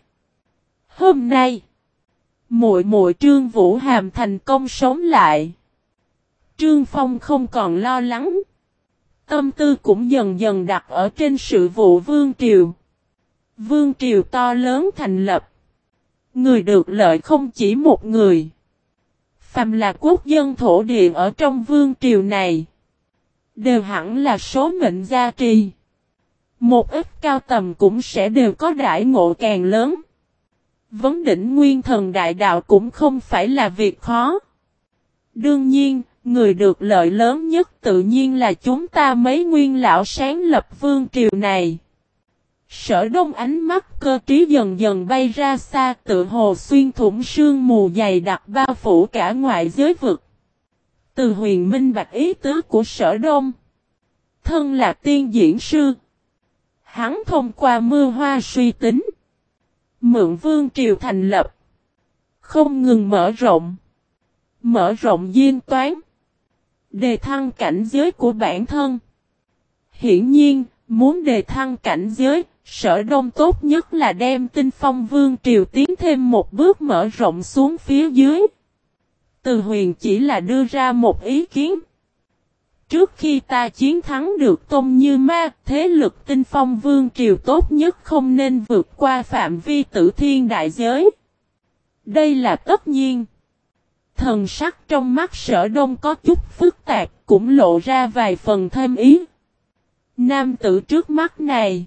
S1: Hôm nay, muội muội Trương Vũ Hàm thành công sống lại. Trương Phong không còn lo lắng. Tâm tư cũng dần dần đặt ở trên sự vụ vương triều. Vương triều to lớn thành lập. Người được lợi không chỉ một người. Phàm là quốc dân thổ địa ở trong vương triều này, đều hẳn là số mệnh gia trì. Một ít cao tầm cũng sẽ đều có đại ngộ càng lớn. Vấn đỉnh nguyên thần đại đạo cũng không phải là việc khó. Đương nhiên, Người được lợi lớn nhất tự nhiên là chúng ta mấy nguyên lão sáng lập vương triều này. Sở Đông ánh mắt cơ trí dần dần bay ra xa, tự hồ xuyên thủng sương mù dày đặc bao phủ cả ngoại giới vực. Từ Huyền minh bạch ý tứ của Sở Đông. Thân là tiên diễn sư. Hắn thông qua mưa hoa suy tính. Mượn vương triều thành lập. Không ngừng mở rộng. Mở rộng diên toán. Đề thăng cảnh giới của bản thân. Hiển nhiên, muốn đề thăng cảnh giới, Sở Đông tốt nhất là đem Tinh Phong Vương triều tiến thêm một bước mở rộng xuống phía dưới. Từ Huyền chỉ là đưa ra một ý kiến. Trước khi ta chiến thắng được Tôn Như Ma, thế lực Tinh Phong Vương triều tốt nhất không nên vượt qua phạm vi Tử Thiên đại giới. Đây là tất nhiên. Thần sắc trong mắt Sở Đông có chút phức tạp, cũng lộ ra vài phần thêm ý. Nam tử trước mắt này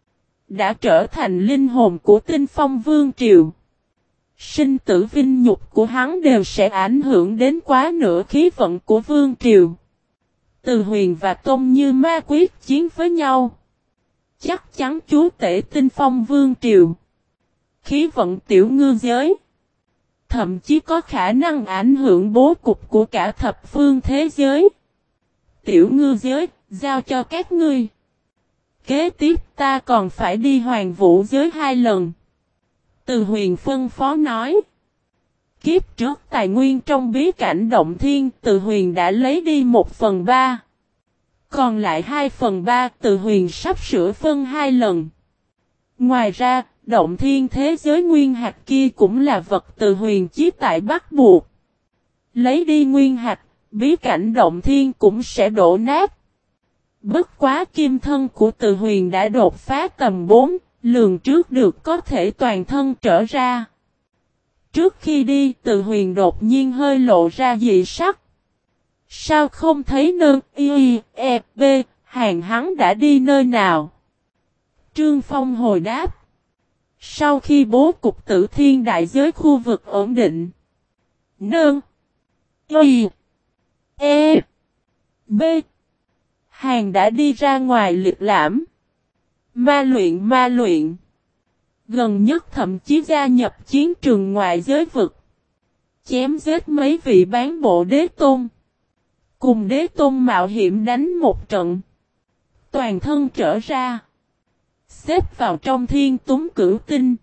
S1: đã trở thành linh hồn của Tinh Phong Vương triều. Sinh tử vinh nhục của hắn đều sẽ ảnh hưởng đến quá nửa khí vận của Vương triều. Từ Huyền và Tôn Như Ma quyết chiến với nhau. Chắc chắn chúa tể Tinh Phong Vương triều. Khí vận tiểu ngư giới. Thậm chí có khả năng ảnh hưởng bố cục của cả thập phương thế giới. Tiểu ngư giới, giao cho các ngươi. Kế tiếp ta còn phải đi Hoàng Vũ giới hai lần. Từ Huyền phân phó nói. Kiếp trước tài nguyên trong bí cảnh động thiên, Từ Huyền đã lấy đi một phần ba. Còn lại hai phần ba, Từ Huyền sắp sửa phân hai lần. Ngoài ra, động thiên thế giới nguyên hạt kia cũng là vật Từ Huyền chí tại bắt buộc. Lấy đi nguyên hạt, bí cảnh động thiên cũng sẽ đổ nát. Bất quá kim thân của Từ Huyền đã đột phá tầm bốn, lường trước được có thể toàn thân trở ra. Trước khi đi, Từ Huyền đột nhiên hơi lộ ra dị sắc. Sao không thấy nơ y e b, hàng hắn đã đi nơi nào? Trương Phong hồi đáp. Sau khi bố cục Tử Thiên đại giới khu vực ổn định. Nơ y e b, hàng đã đi ra ngoài liệt lãm. Ma luyện ma luyện. Gần nhất thậm chí gia nhập chiến trường ngoại giới vực. Chém giết mấy vị bán bộ đế tôn. Cùng đế tôn mạo hiểm đánh một trận. Toàn thân trở ra. Xếp vào trong thiên túng cửu tinh.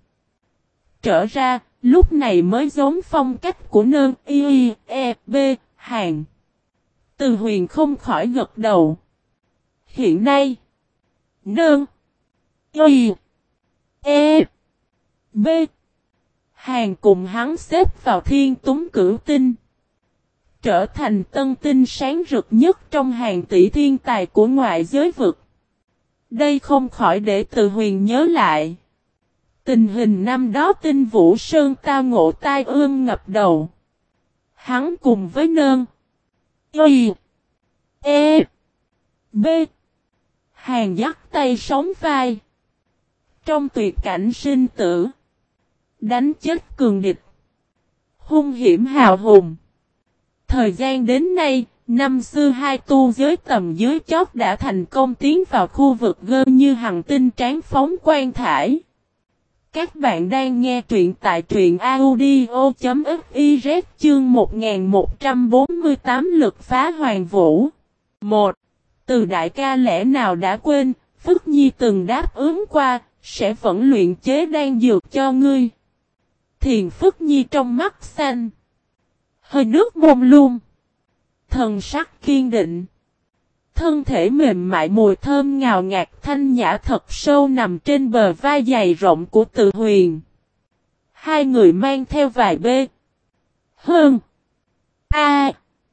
S1: Trở ra, lúc này mới giống phong cách của nơn y e b hàng. Từ Huyền không khỏi gật đầu. Hiện nay, nơn y e b hàng cùng hắn xếp vào thiên túng cửu tinh. Trở thành tân tinh sáng rực nhất trong hàng tỷ thiên tài của ngoại giới vực. Đây không khỏi để Từ Huyền nhớ lại. Tình hình năm đó Tinh Vũ Sơn tao ngộ tai ương ngập đầu. Hắn cùng với nơn y e b hàng dắt tay sóng vai. Trong tuyệt cảnh sinh tử. Đánh chết cường địch. Hung hiểm hào hùng. Thời gian đến nay, năm xưa hai tu giới tầm dưới chót đã thành công tiến vào khu vực gơ như hằng tinh tráng phóng quang thải. Các bạn đang nghe truyện tại truyện audio chấm fiz chương một nghìn một trăm bốn mươi tám lực phá hoàng vũ. một. Từ đại ca lẽ nào đã quên, Phất Nhi từng đáp ứng qua, sẽ vẫn luyện chế đan dược cho ngươi. Thiền Phất Nhi trong mắt xanh. Hơi nước mông lung. Thần sắc kiên định. Thân thể mềm mại mùi thơm ngào ngạt thanh nhã thật sâu nằm trên bờ vai dày rộng của Từ Huyền. Hai người mang theo vài bê. Hơn. A.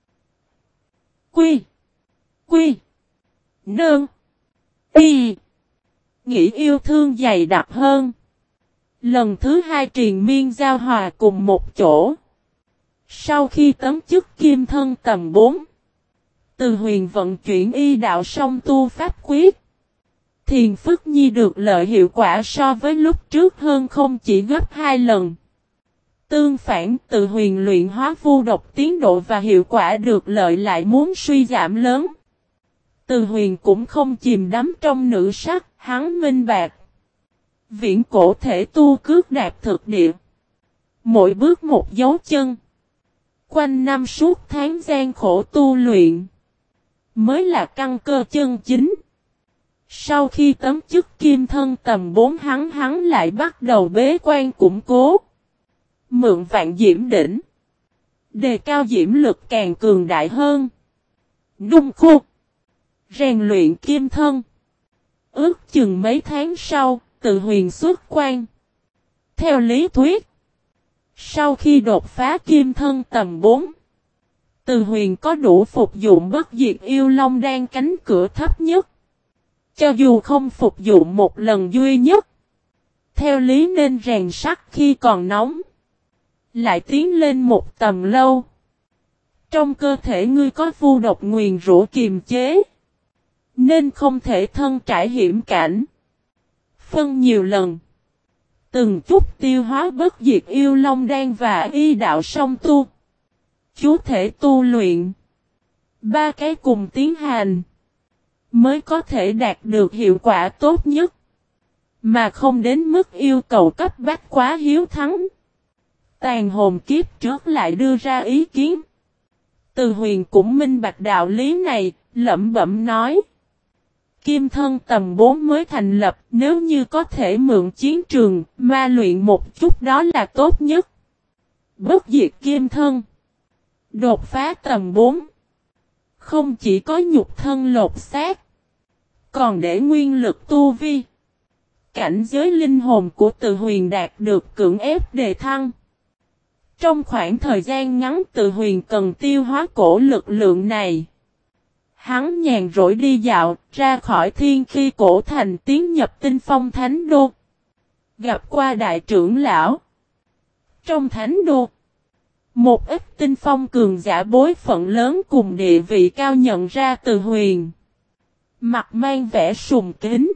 S1: Quy. Quy. Nương. Y. Nghĩ yêu thương dày đặc hơn. Lần thứ hai triền miên giao hòa cùng một chỗ. Sau khi tấm chức kim thân tầm bốn. Từ Huyền vận chuyển y đạo song tu pháp quyết. Thiền Phất Nhi được lợi hiệu quả so với lúc trước hơn không chỉ gấp hai lần. Tương phản, Từ Huyền luyện hóa vu độc tiến độ và hiệu quả được lợi lại muốn suy giảm lớn. Từ Huyền cũng không chìm đắm trong nữ sắc, hắn minh bạc. Viễn cổ thể tu cước đạp thực địa. Mỗi bước một dấu chân. Quanh năm suốt tháng gian khổ tu luyện. Mới là căn cơ chân chính. Sau khi tấm chức kim thân tầm bốn hắn hắn lại bắt đầu bế quan củng cố. Mượn vạn diễm đỉnh. Đề cao diễm lực càng cường đại hơn. Đung khô. Rèn luyện kim thân. Ước chừng mấy tháng sau, Từ Huyền xuất quan. Theo lý thuyết. Sau khi đột phá kim thân tầm bốn. Từ Huyền có đủ phục dụng bất diệt yêu long đan cánh cửa thấp nhất. Cho dù không phục dụng một lần duy nhất. Theo lý nên rèn sắt khi còn nóng. Lại tiến lên một tầm lâu. Trong cơ thể ngươi có vu độc nguyền rủa kiềm chế. Nên không thể thân trải hiểm cảnh. Phân nhiều lần. Từng chút tiêu hóa bất diệt yêu long đan và y đạo song tu. Chú thể tu luyện. Ba cái cùng tiến hành. Mới có thể đạt được hiệu quả tốt nhất. Mà không đến mức yêu cầu cấp bách quá hiếu thắng. Tàn hồn kiếp trước lại đưa ra ý kiến. Từ Huyền cũng minh bạch đạo lý này, lẩm bẩm nói. Kim thân tầm bốn mới thành lập, nếu như có thể mượn chiến trường, ma luyện một chút đó là tốt nhất. Bất diệt kim thân. Đột phá tầm bốn. Không chỉ có nhục thân lột xác, còn để nguyên lực tu vi. Cảnh giới linh hồn của Từ Huyền đạt được cưỡng ép đề thăng. Trong khoảng thời gian ngắn Từ Huyền cần tiêu hóa cổ lực lượng này. Hắn nhàn rỗi đi dạo, ra khỏi Thiên Khi cổ thành tiến nhập Tinh Phong Thánh Đô. Gặp qua đại trưởng lão. Trong Thánh Đô, một ít tinh phong cường giả bối phận lớn cùng địa vị cao nhận ra Từ Huyền. Mặt mang vẻ sùng kính.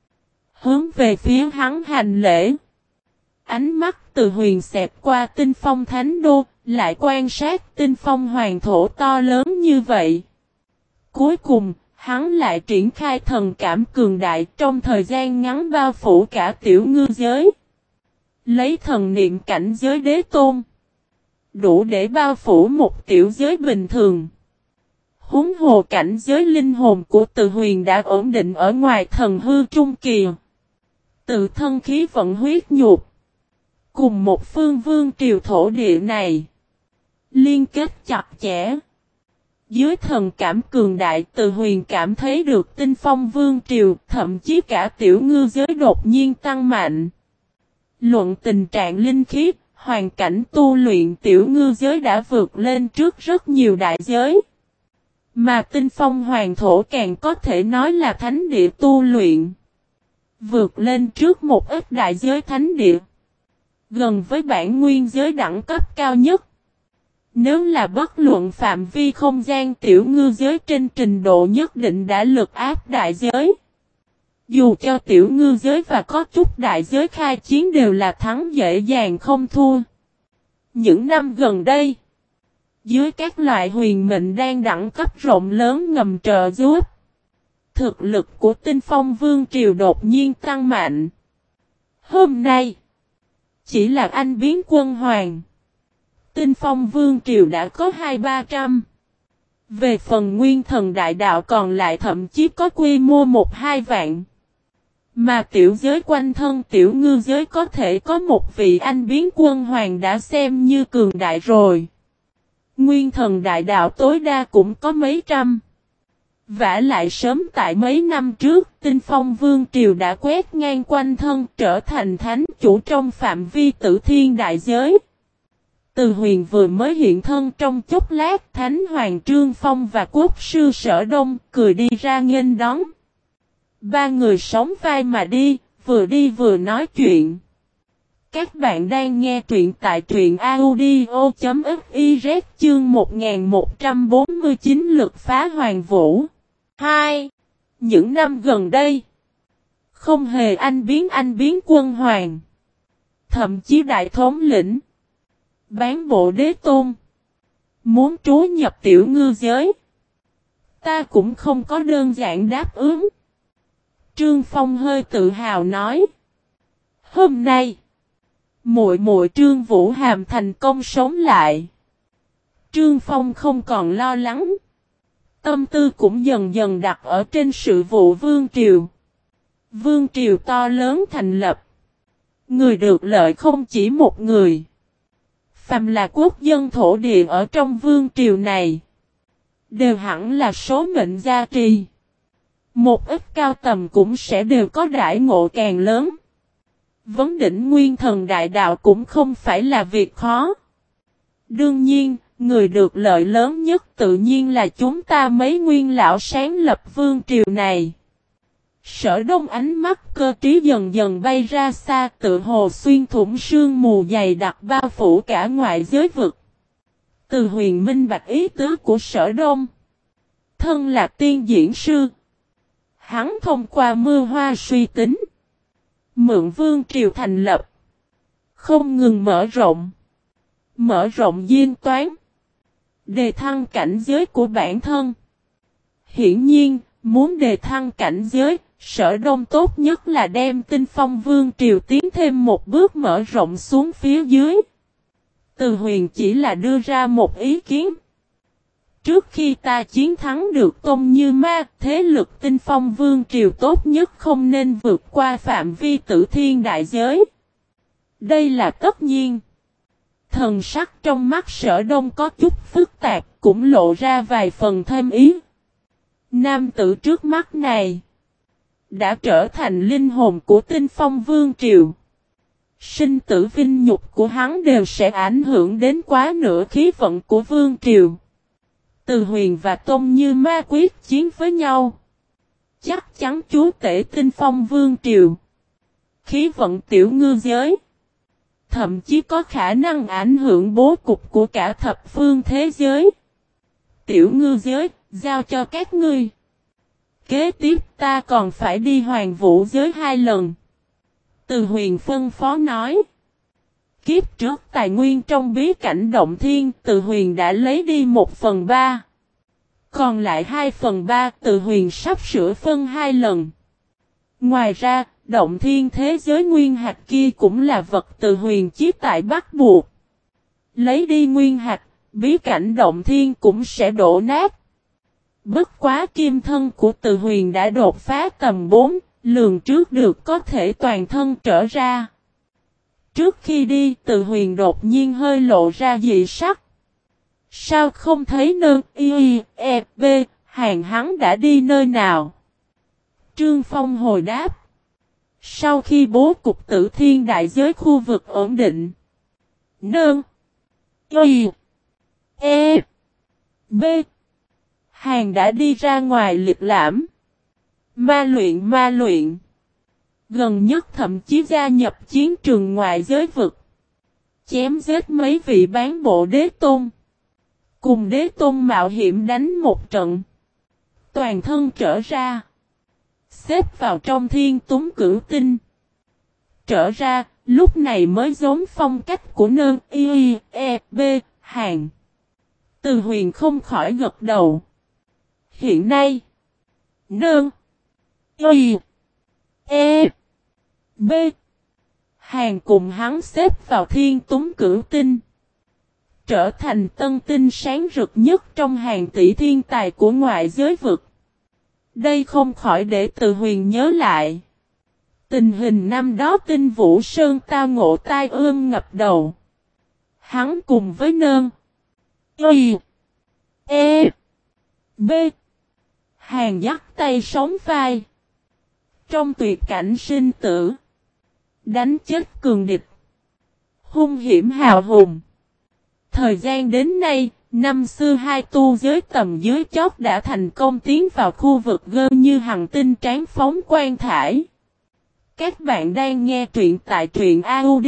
S1: Hướng về phía hắn hành lễ. Ánh mắt Từ Huyền xẹt qua Tinh Phong Thánh Đô, lại quan sát Tinh Phong Hoàng thổ to lớn như vậy. Cuối cùng, hắn lại triển khai thần cảm cường đại trong thời gian ngắn bao phủ cả tiểu ngư giới. Lấy thần niệm cảnh giới đế tôn. Đủ để bao phủ một tiểu giới bình thường. Huống hồ cảnh giới linh hồn của Từ Huyền đã ổn định ở ngoài thần hư trung kỳ. Tự thân khí vận huyết nhục. Cùng một phương vương triều thổ địa này. Liên kết chặt chẽ. Dưới thần cảm cường đại Từ Huyền cảm thấy được Tinh Phong vương triều, thậm chí cả tiểu ngư giới đột nhiên tăng mạnh. Luận tình trạng linh khí, hoàn cảnh tu luyện tiểu ngư giới đã vượt lên trước rất nhiều đại giới. Mà Tinh Phong hoàng thổ càng có thể nói là thánh địa tu luyện. Vượt lên trước một ít đại giới thánh địa. Gần với bản nguyên giới đẳng cấp cao nhất. Nếu là bất luận phạm vi không gian tiểu ngư giới trên trình độ nhất định đã lực áp đại giới. Dù cho tiểu ngư giới và có chút đại giới khai chiến đều là thắng dễ dàng không thua. Những năm gần đây, dưới các loại huyền mệnh đang đẳng cấp rộng lớn ngầm trợ giúp, thực lực của Tinh Phong vương triều đột nhiên tăng mạnh. Hôm nay, chỉ là anh biến quân hoàng. Tinh Phong vương triều đã có hai ba trăm. Về phần nguyên thần đại đạo còn lại thậm chí có quy mô một hai vạn. Mà tiểu giới quanh thân tiểu ngư giới có thể có một vị anh biến quân hoàng đã xem như cường đại rồi. Nguyên thần đại đạo tối đa cũng có mấy trăm. Vả lại sớm tại mấy năm trước, Tinh Phong vương triều đã quét ngang quanh thân trở thành thánh chủ trong phạm vi tử thiên đại giới. Từ Huyền vừa mới hiện thân trong chốc lát, Thánh Hoàng Trương Phong và Quốc sư Sở Đông cười đi ra nghênh đón. Ba người sóng vai mà đi, vừa đi vừa nói chuyện. Các bạn đang nghe truyện tại truyện audio.fiz chương một nghìn một trăm bốn mươi chín lực phá hoàng vũ. hai. Những năm gần đây, không hề anh biến anh biến quân hoàng. Thậm chí đại thống lĩnh. Bán bộ đế tôn. Muốn trú nhập tiểu ngư giới. Ta cũng không có đơn giản đáp ứng. Trương Phong hơi tự hào nói. Hôm nay. Muội muội Trương Vũ Hàm thành công sống lại. Trương Phong không còn lo lắng. Tâm tư cũng dần dần đặt ở trên sự vụ vương triều. Vương triều to lớn thành lập. Người được lợi không chỉ một người. Phàm là quốc dân thổ địa ở trong vương triều này. Đều hẳn là số mệnh gia trì. Một ít cao tầm cũng sẽ đều có đãi ngộ càng lớn. Vấn đỉnh nguyên thần đại đạo cũng không phải là việc khó. Đương nhiên, người được lợi lớn nhất tự nhiên là chúng ta mấy nguyên lão sáng lập vương triều này. Sở Đông ánh mắt cơ trí dần dần bay ra xa, tự hồ xuyên thủng sương mù dày đặc bao phủ cả ngoại giới vực. Từ Huyền minh bạch ý tứ của Sở Đông. Thân là tiên diễn sư. Hắn thông qua mưa hoa suy tính. Mượn vương triều thành lập. Không ngừng mở rộng. Mở rộng diên toán. Đề thăng cảnh giới của bản thân. Hiển nhiên, muốn đề thăng cảnh giới, Sở Đông tốt nhất là đem Tinh Phong Vương triều tiến thêm một bước mở rộng xuống phía dưới. Từ Huyền chỉ là đưa ra một ý kiến. Trước khi ta chiến thắng được Tôn Như Ma, thế lực Tinh Phong Vương triều tốt nhất không nên vượt qua phạm vi Tử Thiên đại giới. Đây là tất nhiên. Thần sắc trong mắt Sở Đông có chút phức tạp, cũng lộ ra vài phần thêm ý. Nam tử trước mắt này đã trở thành linh hồn của Tinh Phong Vương triều. Sinh tử vinh nhục của hắn đều sẽ ảnh hưởng đến quá nửa khí vận của Vương triều. Từ Huyền và Tôn Như Ma quyết chiến với nhau. Chắc chắn chúa tể Tinh Phong Vương triều. Khí vận tiểu ngư giới. Thậm chí có khả năng ảnh hưởng bố cục của cả thập phương thế giới. Tiểu ngư giới, giao cho các ngươi. Kế tiếp ta còn phải đi Hoàng Vũ giới hai lần. Từ Huyền phân phó nói. Kiếp trước tài nguyên trong bí cảnh động thiên, Từ Huyền đã lấy đi một phần ba. Còn lại hai phần ba Từ Huyền sắp sửa phân hai lần. Ngoài ra, động thiên thế giới nguyên hạt kia cũng là vật Từ Huyền chiếc tại bắt buộc. Lấy đi nguyên hạt, bí cảnh động thiên cũng sẽ đổ nát. Bất quá kim thân của Từ Huyền đã đột phá tầm bốn, lường trước được có thể toàn thân trở ra. Trước khi đi, Từ Huyền đột nhiên hơi lộ ra dị sắc. Sao không thấy nơ y e b, hàng hắn đã đi nơi nào? Trương Phong hồi đáp. Sau khi bố cục Tử Thiên đại giới khu vực ổn định. Nơ y e b, hàng đã đi ra ngoài liệt lãm. Ma luyện ma luyện. Gần nhất thậm chí gia nhập chiến trường ngoại giới vực. Chém giết mấy vị bán bộ đế tôn. Cùng đế tôn mạo hiểm đánh một trận. Toàn thân trở ra. Xếp vào trong thiên túng cửu tinh. Trở ra, lúc này mới giống phong cách của nơ y e b hàng. Từ Huyền không khỏi gật đầu. Hiện nay, nơ y e b hàng cùng hắn xếp vào thiên túng cửu tinh. Trở thành tân tinh sáng rực nhất trong hàng tỷ thiên tài của ngoại giới vực. Đây không khỏi để Từ Huyền nhớ lại. Tình hình năm đó Tinh Vũ Sơn tao ngộ tai ương ngập đầu. Hắn cùng với nơn y e b hàng dắt tay sống vai. Trong tuyệt cảnh sinh tử. Đánh chết cường địch. Hung hiểm hào hùng. Thời gian đến nay, năm xưa hai tu giới tầm dưới chót đã thành công tiến vào khu vực gơ như hằng tinh tráng phóng quang thải. Các bạn đang nghe truyện tại truyện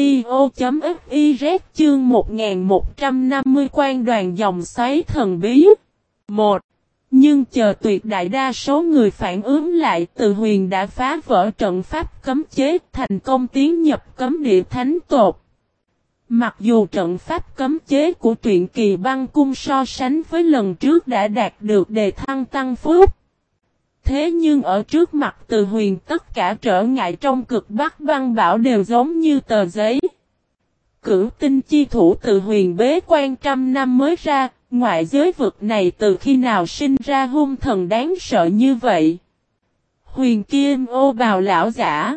S1: audio.fiz chương một nghìn một trăm năm mươi quan đoàn dòng xoáy thần bí. một. Nhưng chờ tuyệt đại đa số người phản ứng lại, Từ Huyền đã phá vỡ trận pháp cấm chế, thành công tiến nhập cấm địa thánh tột. Mặc dù trận pháp cấm chế của truyện kỳ băng cung so sánh với lần trước đã đạt được đề thăng tăng phúc. Thế nhưng ở trước mặt Từ Huyền tất cả trở ngại trong cực bắc băng bảo đều giống như tờ giấy. Cửu tinh chi thủ Từ Huyền bế quan trăm năm mới ra, ngoại giới vực này từ khi nào sinh ra hung thần đáng sợ như vậy. Huyền Kim ô bào lão giả.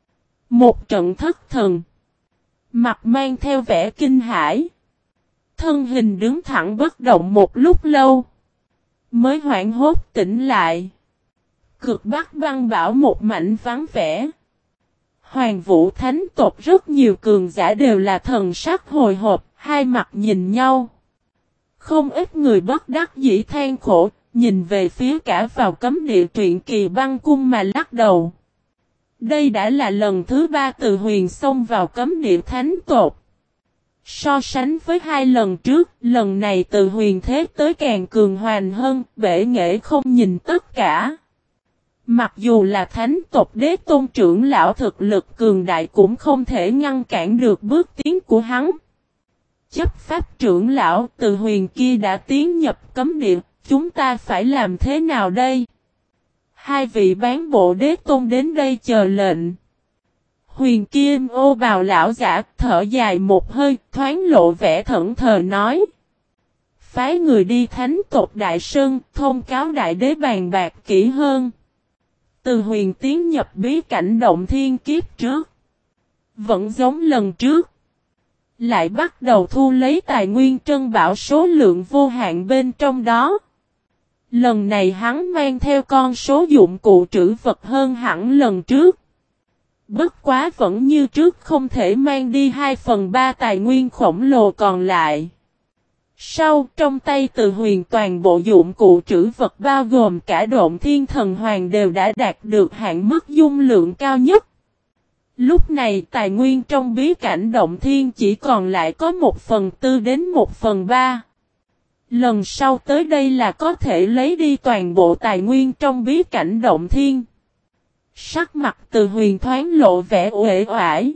S1: Một trận thất thần. Mặt mang theo vẻ kinh hãi. Thân hình đứng thẳng bất động một lúc lâu. Mới hoảng hốt tỉnh lại. Cực bắc băng bảo một mảnh vắng vẻ. Hoàng Vũ Thánh tộc rất nhiều cường giả đều là thần sắc hồi hộp, hai mặt nhìn nhau. Không ít người bất đắc dĩ than khổ, nhìn về phía cả vào cấm địa truyện kỳ băng cung mà lắc đầu. Đây đã là lần thứ ba Từ Huyền xông vào cấm địa thánh tộc. So sánh với hai lần trước, lần này Từ Huyền thế tới càng cường hoành hơn, bể nghệ không nhìn tất cả. Mặc dù là thánh tộc đế tôn trưởng lão thực lực cường đại cũng không thể ngăn cản được bước tiến của hắn. Chấp pháp trưởng lão Từ Huyền kia đã tiến nhập cấm địa, chúng ta phải làm thế nào đây? Hai vị bán bộ đế tôn đến đây chờ lệnh. Huyền Kim ô bào lão giả thở dài một hơi, thoáng lộ vẻ thẫn thờ nói. Phái người đi thánh tộc Đại Sơn, thông cáo đại đế bàn bạc kỹ hơn. Từ Huyền tiến nhập bí cảnh động thiên kiếp trước. Vẫn giống lần trước. Lại bắt đầu thu lấy tài nguyên trân bảo số lượng vô hạn bên trong đó. Lần này hắn mang theo con số dụng cụ trữ vật hơn hẳn lần trước. Bất quá vẫn như trước không thể mang đi hai phần ba tài nguyên khổng lồ còn lại. Sau trong tay Từ Huyền toàn bộ dụng cụ trữ vật bao gồm cả độn thiên thần hoàng đều đã đạt được hạn mức dung lượng cao nhất. Lúc này tài nguyên trong bí cảnh động thiên chỉ còn lại có một phần tư đến một phần ba. Lần sau tới đây là có thể lấy đi toàn bộ tài nguyên trong bí cảnh động thiên. Sắc mặt Từ Huyền thoáng lộ vẻ uể oải.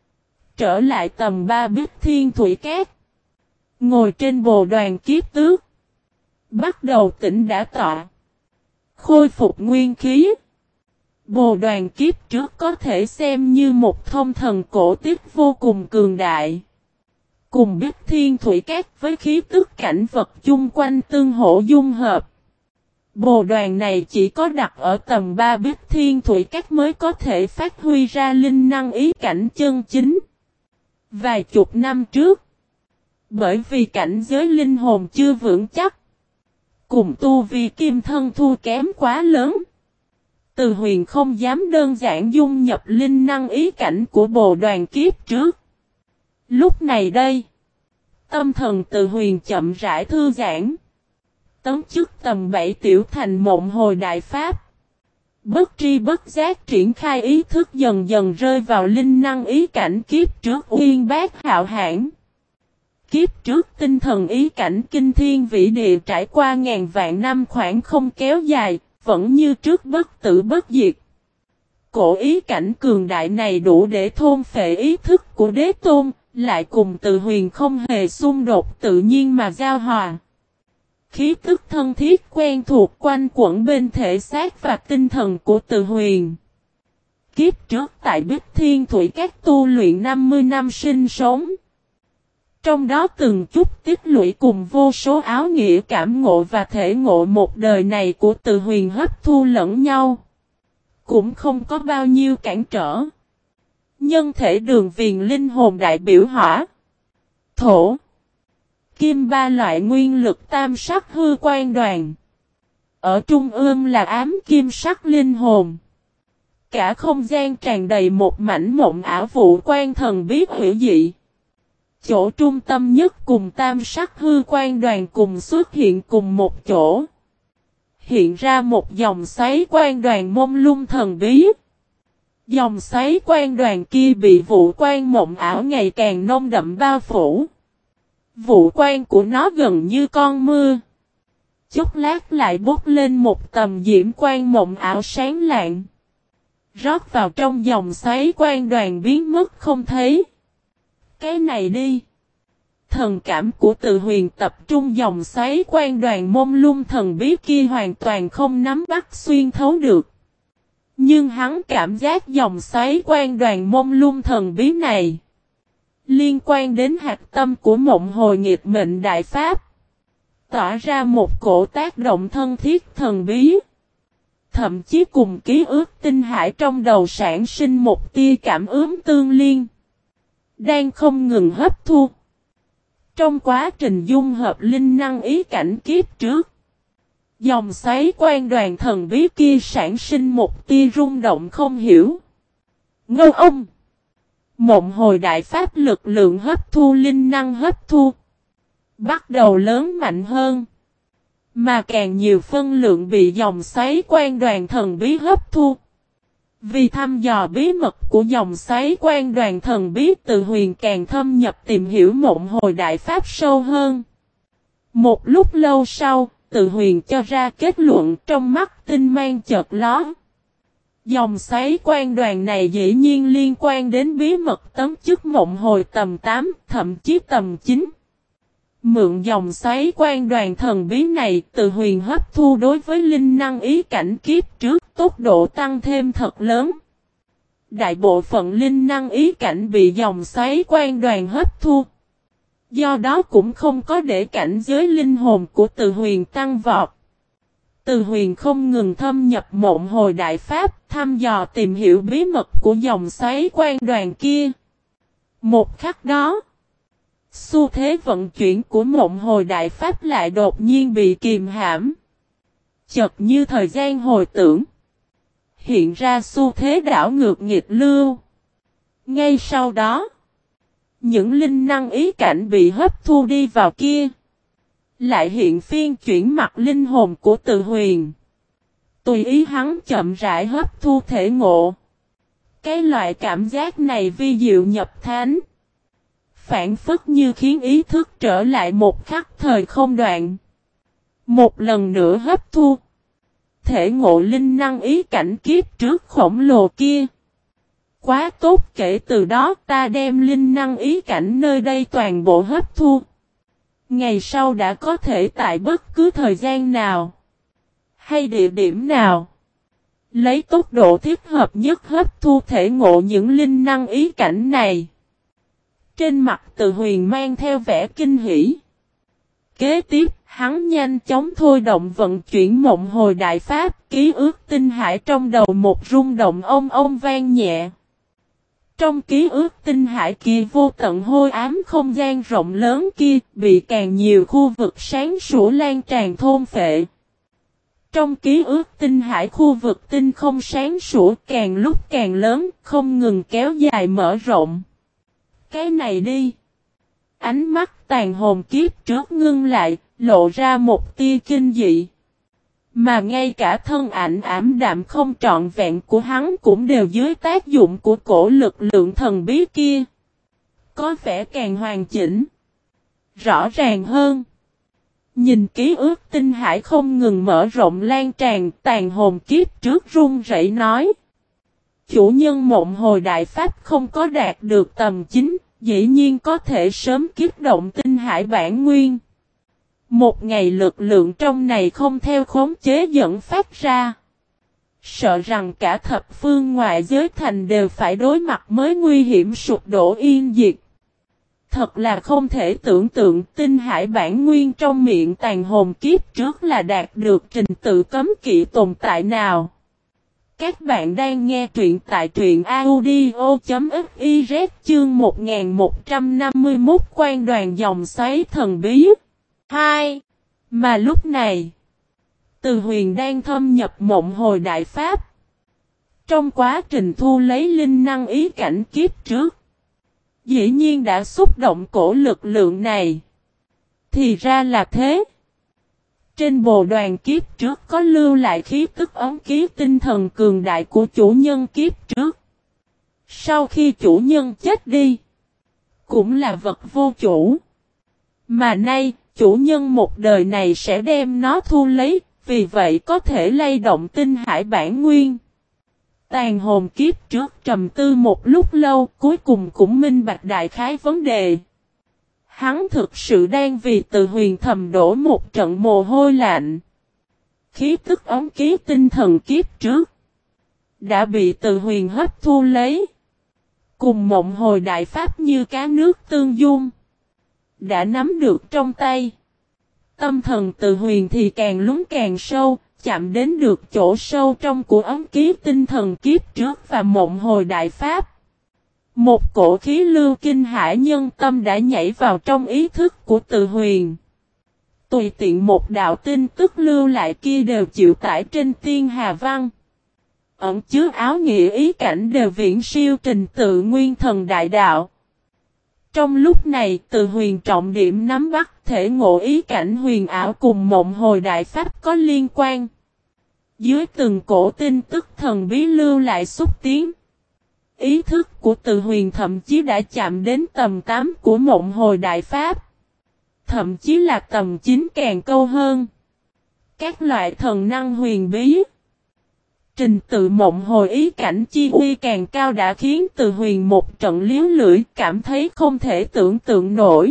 S1: Trở lại tầm ba Bích Thiên Thủy Cát. Ngồi trên bồ đoàn kiếp tước. Bắt đầu tỉnh đã tọa. Khôi phục nguyên khí. Bồ đoàn kiếp trước có thể xem như một thông thần cổ tích vô cùng cường đại. Cùng Bích Thiên Thủy Cát với khí tức cảnh vật chung quanh tương hỗ dung hợp. Bồ đoàn này chỉ có đặt ở tầm ba Bích Thiên Thủy Cát mới có thể phát huy ra linh năng ý cảnh chân chính. Vài chục năm trước. Bởi vì cảnh giới linh hồn chưa vững chắc. Cùng tu vi kim thân thua kém quá lớn. Từ Huyền không dám đơn giản dung nhập linh năng ý cảnh của bồ đoàn kiếp trước. Lúc này đây. Tâm thần Từ Huyền chậm rãi thư giãn. Tấn chức tầm bảy tiểu thành mộng hồi đại pháp. Bất tri bất giác triển khai ý thức dần dần rơi vào linh năng ý cảnh kiếp trước uyên bác hạo hãn. Kiếp trước tinh thần ý cảnh kinh thiên vĩ địa trải qua ngàn vạn năm khoảng không kéo dài, vẫn như trước bất tử bất diệt. Cổ ý cảnh cường đại này đủ để thôn phệ ý thức của đế tôn, lại cùng Từ Huyền không hề xung đột tự nhiên mà giao hòa. Khí tức thân thiết quen thuộc quanh quẩn bên thể xác và tinh thần của Từ Huyền. Kiếp trước tại Bích Thiên Thủy Cát tu luyện năm mươi năm sinh sống. Trong đó từng chút tích lũy cùng vô số áo nghĩa cảm ngộ và thể ngộ một đời này của Từ Huyền hấp thu lẫn nhau. Cũng không có bao nhiêu cản trở. Nhân thể đường viền linh hồn đại biểu hỏa, thổ, kim ba loại nguyên lực tam sắc hư quan đoàn. Ở trung ương là ám kim sắc linh hồn. Cả không gian tràn đầy một mảnh mộng ảo vụ quan thần bí hữu dị. Chỗ trung tâm nhất cùng tam sắc hư quan đoàn cùng xuất hiện cùng một chỗ. Hiện ra một dòng xoáy quan đoàn mông lung thần bí. Dòng xoáy quan đoàn kia bị vụ quan mộng ảo ngày càng nông đậm bao phủ. Vụ quan của nó gần như con mưa. Chốc lát lại bốc lên một tầm diễm quan mộng ảo sáng lạng. Rót vào trong dòng xoáy quan đoàn biến mất không thấy. Cái này đi. Thần cảm của Từ Huyền tập trung dòng xoáy quan đoàn mông lung thần bí kia hoàn toàn không nắm bắt xuyên thấu được. Nhưng hắn cảm giác dòng xoáy quan đoàn mông lung thần bí này liên quan đến hạt tâm của mộng hồi nghịch mệnh đại pháp. Tỏa ra một cổ tác động thân thiết thần bí. Thậm chí cùng ký ức tinh hải trong đầu sản sinh một tia cảm ứng tương liên. Đang không ngừng hấp thu. Trong quá trình dung hợp linh năng ý cảnh kiếp trước. Dòng xoáy quan đoàn thần bí kia sản sinh một tia rung động không hiểu. Ngô ông. Mộng hồi đại pháp lực lượng hấp thu linh năng hấp thu. Bắt đầu lớn mạnh hơn. Mà càng nhiều phân lượng bị dòng xoáy quan đoàn thần bí hấp thu. Vì thăm dò bí mật của dòng xoáy quan đoàn thần bí, Từ Huyền càng thâm nhập tìm hiểu mộng hồi đại pháp sâu hơn. Một lúc lâu sau, Từ Huyền cho ra kết luận, trong mắt tinh mang chợt lóe. Dòng xoáy quan đoàn này dĩ nhiên liên quan đến bí mật tấm chức mộng hồi tầm tám, thậm chí tầm chín. Mượn dòng xoáy quan đoàn thần bí này, Từ Huyền hấp thu đối với linh năng ý cảnh kiếp trước, tốc độ tăng thêm thật lớn. Đại bộ phận linh năng ý cảnh bị dòng xoáy quan đoàn hấp thu. Do đó cũng không có để cảnh giới linh hồn của Từ Huyền tăng vọt. Từ Huyền không ngừng thâm nhập mộng hồi đại pháp, thăm dò tìm hiểu bí mật của dòng xoáy quan đoàn kia. Một khắc đó, xu thế vận chuyển của mộng hồi đại pháp lại đột nhiên bị kìm hãm. Chợt như thời gian hồi tưởng. Hiện ra xu thế đảo ngược nghịch lưu. Ngay sau đó, những linh năng ý cảnh bị hấp thu đi vào kia. Lại hiện phiên chuyển mặt linh hồn của Từ Huyền. Tùy ý hắn chậm rãi hấp thu thể ngộ. Cái loại cảm giác này vi diệu nhập thánh. Phản phất như khiến ý thức trở lại một khắc thời không đoạn. Một lần nữa hấp thu. Thể ngộ linh năng ý cảnh kiếp trước khổng lồ kia. Quá tốt, kể từ đó ta đem linh năng ý cảnh nơi đây toàn bộ hấp thu. Ngày sau đã có thể tại bất cứ thời gian nào. Hay địa điểm nào. Lấy tốc độ thích hợp nhất hấp thu thể ngộ những linh năng ý cảnh này. Trên mặt Từ Huyền mang theo vẻ kinh hỉ. Kế tiếp, hắn nhanh chóng thôi động vận chuyển mộng hồi đại pháp, ký ức tinh hải trong đầu một rung động ông ông vang nhẹ. Trong ký ức tinh hải kia vô tận hôi ám không gian rộng lớn kia, bị càng nhiều khu vực sáng sủa lan tràn thôn phệ. Trong ký ức tinh hải khu vực tinh không sáng sủa càng lúc càng lớn, không ngừng kéo dài mở rộng. Cái này đi. Ánh mắt tàn hồn kiếp trước ngưng lại, lộ ra một tia kinh dị. Mà ngay cả thân ảnh ảm đạm không trọn vẹn của hắn cũng đều dưới tác dụng của cổ lực lượng thần bí kia. Có vẻ càng hoàn chỉnh. Rõ ràng hơn. Nhìn ký ức tinh hải không ngừng mở rộng lan tràn, tàn hồn kiếp trước run rẩy nói. Chủ nhân mộng hồi đại pháp không có đạt được tầm chín, dĩ nhiên có thể sớm kiếp động tinh hải bản nguyên. Một ngày lực lượng trong này không theo khống chế dẫn phát ra. Sợ rằng cả thập phương ngoại giới thành đều phải đối mặt mới nguy hiểm sụp đổ yên diệt. Thật là không thể tưởng tượng tinh hải bản nguyên trong miệng tàn hồn kiếp trước là đạt được trình tự cấm kỵ tồn tại nào. Các bạn đang nghe truyện tại truyện audio.fiz chương một nghìn một trăm năm mươi mốt quan đoàn dòng xoáy thần bí. hai. Mà lúc này, Từ Huyền đang thâm nhập mộng hồi đại pháp. Trong quá trình thu lấy linh năng ý cảnh kiếp trước, dĩ nhiên đã xúc động cổ lực lượng này. Thì ra là thế. Trên bồ đoàn kiếp trước có lưu lại khí tức ấm ký tinh thần cường đại của chủ nhân kiếp trước. Sau khi chủ nhân chết đi, cũng là vật vô chủ. Mà nay, chủ nhân một đời này sẽ đem nó thu lấy, vì vậy có thể lay động tinh hải bản nguyên. Tàn hồn kiếp trước trầm tư một lúc lâu, cuối cùng cũng minh bạch đại khái vấn đề. Hắn thực sự đang vì Từ Huyền thầm đổ một trận mồ hôi lạnh. Khí tức ống ký tinh thần kiếp trước đã bị Từ Huyền hấp thu lấy. Cùng mộng hồi đại pháp như cá nước tương dung. Đã nắm được trong tay. Tâm thần Từ Huyền thì càng lún càng sâu, chạm đến được chỗ sâu trong của ống ký tinh thần kiếp trước và mộng hồi đại pháp. Một cổ khí lưu kinh hải nhân tâm đã nhảy vào trong ý thức của Từ Huyền. Tùy tiện một đạo tin tức lưu lại kia đều chịu tải trên tiên hà văn. Ẩn chứa áo nghĩa ý cảnh đều viễn siêu trình tự nguyên thần đại đạo. Trong lúc này Từ Huyền trọng điểm nắm bắt thể ngộ ý cảnh huyền ảo cùng mộng hồi đại pháp có liên quan. Dưới từng cổ tin tức thần bí lưu lại xúc tiến. Ý thức của Từ Huyền thậm chí đã chạm đến tầm tám của mộng hồi đại pháp. Thậm chí là tầm chín càng câu hơn. Các loại thần năng huyền bí. Trình tự mộng hồi ý cảnh chi uy càng cao đã khiến Từ Huyền một trận liếu lưỡi cảm thấy không thể tưởng tượng nổi.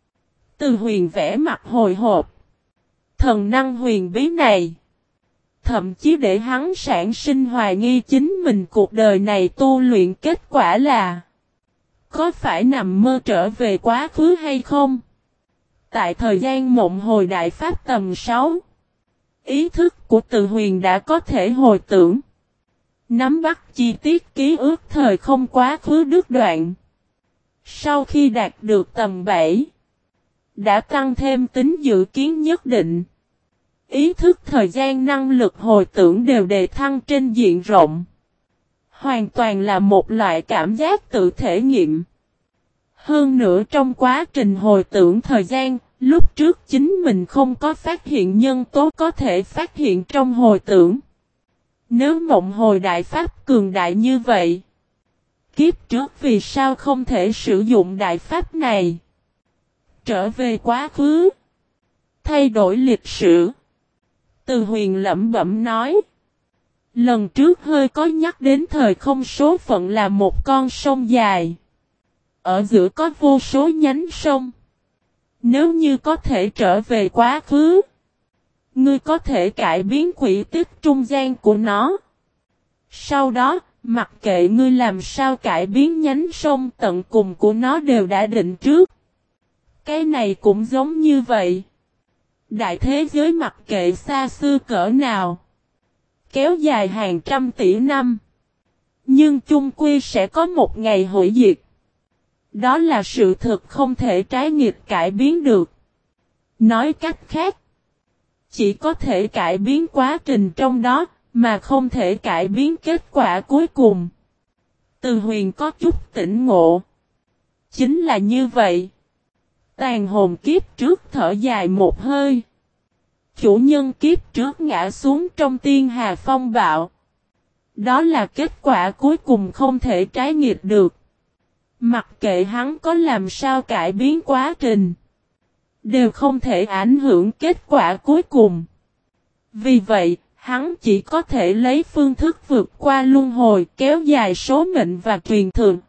S1: Từ Huyền vẽ mặt hồi hộp. Thần năng huyền bí này. Thậm chí để hắn sản sinh hoài nghi chính mình cuộc đời này tu luyện kết quả là. Có phải nằm mơ trở về quá khứ hay không? Tại thời gian mộng hồi đại pháp tầm sáu. Ý thức của Từ Huyền đã có thể hồi tưởng. Nắm bắt chi tiết ký ức thời không quá khứ đứt đoạn. Sau khi đạt được tầm bảy. Đã tăng thêm tính dự kiến nhất định. Ý thức thời gian năng lực hồi tưởng đều đề thăng trên diện rộng. Hoàn toàn là một loại cảm giác tự thể nghiệm. Hơn nữa trong quá trình hồi tưởng thời gian, lúc trước chính mình không có phát hiện nhân tố có thể phát hiện trong hồi tưởng. Nếu mộng hồi đại pháp cường đại như vậy, kiếp trước vì sao không thể sử dụng đại pháp này? Trở về quá khứ, thay đổi lịch sử. Từ Huyền lẩm bẩm nói. Lần trước hơi có nhắc đến thời không số phận là một con sông dài. Ở giữa có vô số nhánh sông. Nếu như có thể trở về quá khứ, ngươi có thể cải biến quỹ tích trung gian của nó. Sau đó, mặc kệ ngươi làm sao cải biến nhánh sông tận cùng của nó đều đã định trước. Cái này cũng giống như vậy. Đại thế giới mặc kệ xa xưa cỡ nào, kéo dài hàng trăm tỷ năm, nhưng chung quy sẽ có một ngày hủy diệt. Đó là sự thực không thể trái nghịch cải biến được. Nói cách khác, chỉ có thể cải biến quá trình trong đó, mà không thể cải biến kết quả cuối cùng. Từ Huyền có chút tỉnh ngộ. Chính là như vậy. Tàn hồn kiếp trước thở dài một hơi. Chủ nhân kiếp trước ngã xuống trong tiên hà phong bạo. Đó là kết quả cuối cùng không thể trái nghịch được. Mặc kệ hắn có làm sao cải biến quá trình, đều không thể ảnh hưởng kết quả cuối cùng. Vì vậy, hắn chỉ có thể lấy phương thức vượt qua luân hồi, kéo dài số mệnh và truyền thừa.